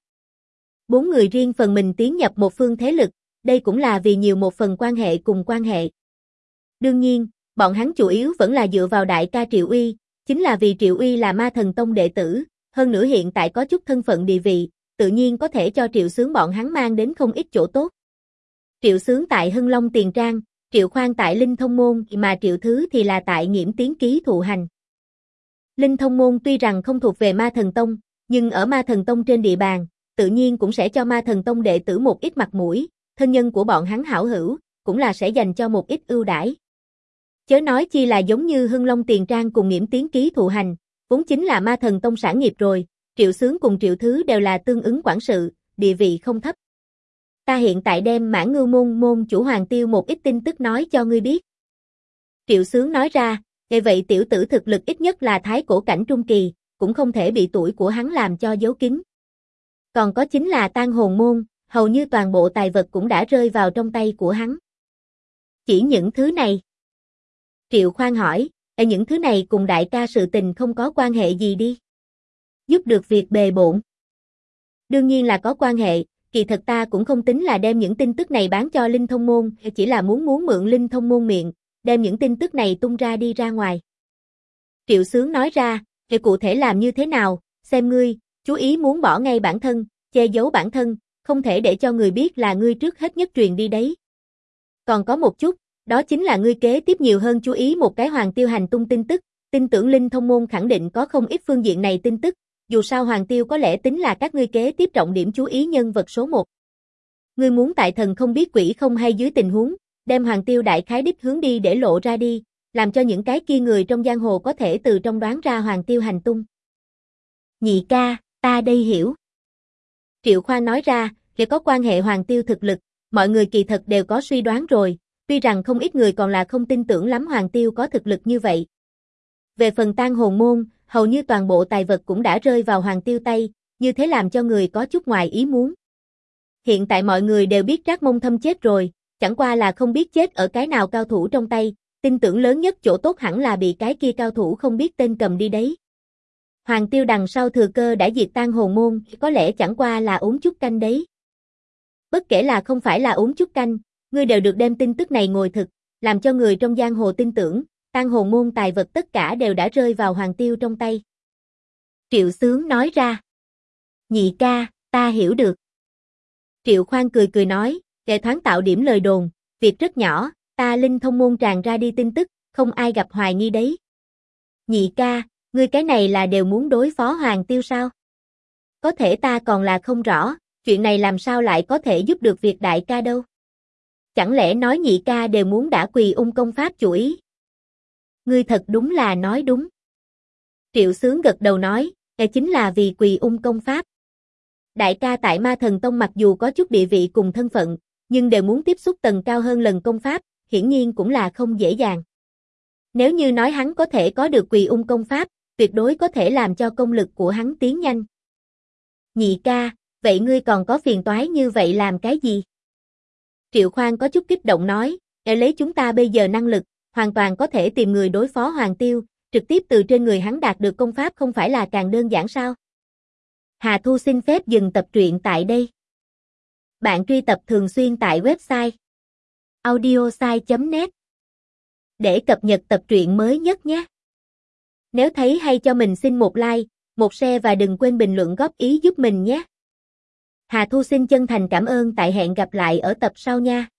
4 người riêng phần mình tiến nhập một phương thế lực, đây cũng là vì nhiều một phần quan hệ cùng quan hệ. Đương nhiên, bọn hắn chủ yếu vẫn là dựa vào đại ca Triệu Uy, chính là vì Triệu Uy là Ma Thần Tông đệ tử, hơn nữa hiện tại có chút thân phận địa vị, tự nhiên có thể cho Triệu Xướng bọn hắn mang đến không ít chỗ tốt. Triệu Xướng tại Hưng Long Tiền Trang, Triệu Khoan tại Linh Thông Môn mà Triệu Thứ thì là tại Nghiễm Tiến Ký thụ hành. Linh Thông Môn tuy rằng không thuộc về Ma Thần Tông, nhưng ở Ma Thần Tông trên địa bàn, tự nhiên cũng sẽ cho Ma Thần Tông đệ tử một ít mặt mũi, thân nhân của bọn hắn hảo hữu, cũng là sẽ dành cho một ít ưu đãi. Chớ nói chi là giống như Hưng Long Tiền Trang cùng Nghiễm Tiến Ký thụ hành, vốn chính là Ma Thần Tông sản nghiệp rồi, Triệu Xướng cùng Triệu Thứ đều là tương ứng quản sự, địa vị không thấp. Ta hiện tại đem Mãn Ngưu môn môn chủ Hoàng Tiêu một ít tin tức nói cho ngươi biết. Triệu Xướng nói ra, vậy tiểu tử thực lực ít nhất là thái cổ cảnh trung kỳ, cũng không thể bị tuổi của hắn làm cho giấu kín. Còn có chính là Tang Hồn môn, hầu như toàn bộ tài vật cũng đã rơi vào trong tay của hắn. Chỉ những thứ này. Triệu Khoan hỏi, những thứ này cùng đại ca sự tình không có quan hệ gì đi. Giúp được việc bề bộn. Đương nhiên là có quan hệ, kỳ thật ta cũng không tính là đem những tin tức này bán cho Linh Thông Môn, chỉ là muốn mượn Linh Thông Môn miệng, đem những tin tức này tung ra đi ra ngoài. Triệu Xướng nói ra, cụ thể làm như thế nào, xem ngươi, chú ý muốn bỏ ngay bản thân, che giấu bản thân, không thể để cho người biết là ngươi trước hết nhất truyền đi đấy. Còn có một chút, đó chính là ngươi kế tiếp nhiều hơn chú ý một cái Hoàng Tiêu hành tung tin tức, tin tưởng Linh Thông Môn khẳng định có không ít phương diện này tin tức, dù sao Hoàng Tiêu có lẽ tính là các ngươi kế tiếp trọng điểm chú ý nhân vật số 1. Ngươi muốn tại thần không biết quỷ không hay dưới tình huống, đem Hoàng Tiêu đại khái đích hướng đi để lộ ra đi, làm cho những cái kia người trong giang hồ có thể từ trong đoán ra Hoàng Tiêu hành tung. Nhị ca, ta đây hiểu. Triệu Khoan nói ra, để có quan hệ Hoàng Tiêu thực lực, mọi người kỳ thật đều có suy đoán rồi, tuy rằng không ít người còn là không tin tưởng lắm Hoàng Tiêu có thực lực như vậy. Về phần Tang Hồn môn, hầu như toàn bộ tài vật cũng đã rơi vào Hoàng Tiêu tay, như thế làm cho người có chút ngoài ý muốn. Hiện tại mọi người đều biết Trác Mông Thâm chết rồi, chẳng qua là không biết chết ở cái nào cao thủ trong tay, tin tưởng lớn nhất chỗ tốt hẳn là bị cái kia cao thủ không biết tên cầm đi đấy. Hoàng Tiêu đằng sau thừa cơ đã diệt Tang Hồn môn, có lẽ chẳng qua là uống chút canh đấy. Bất kể là không phải là uống chút canh, ngươi đều được đem tin tức này ngồi thực, làm cho người trong giang hồ tin tưởng, Tang Hồn môn tài vật tất cả đều đã rơi vào Hoàng Tiêu trong tay. Triệu Xướng nói ra. Nhị ca, ta hiểu được. Triệu Khoan cười cười nói, để thoáng tạo điểm lời đồn, việc rất nhỏ, ta Linh Thông môn tràn ra đi tin tức, không ai gặp hoài nghi đấy. Nhị ca, ngươi cái này là đều muốn đối phó Hoàng Tiêu sao? Có thể ta còn là không rõ, chuyện này làm sao lại có thể giúp được việc đại ca đâu? Chẳng lẽ nói nhị ca đều muốn đã quỳ ung công pháp chủ ý? Ngươi thật đúng là nói đúng. Triệu Xướng gật đầu nói, chính là vì quỳ ung công pháp. Đại ca tại Ma Thần Tông mặc dù có chút địa vị cùng thân phận, nhưng đều muốn tiếp xúc tầng cao hơn lần công pháp, hiển nhiên cũng là không dễ dàng. Nếu như nói hắn có thể có được Quỳ Ung công pháp, tuyệt đối có thể làm cho công lực của hắn tiến nhanh. Nhị ca, vậy ngươi còn có phiền toái như vậy làm cái gì? Triệu Khoan có chút kích động nói, lấy chúng ta bây giờ năng lực, hoàn toàn có thể tìm người đối phó Hoàng Tiêu, trực tiếp từ trên người hắn đạt được công pháp không phải là càng đơn giản sao? Hà Thu xin phép dừng tập truyện tại đây. Bạn truy tập thường xuyên tại website audiosai.net để cập nhật tập truyện mới nhất nhé. Nếu thấy hay cho mình xin một like, một share và đừng quên bình luận góp ý giúp mình nhé. Hà Thu xin chân thành cảm ơn, tại hẹn gặp lại ở tập sau nha.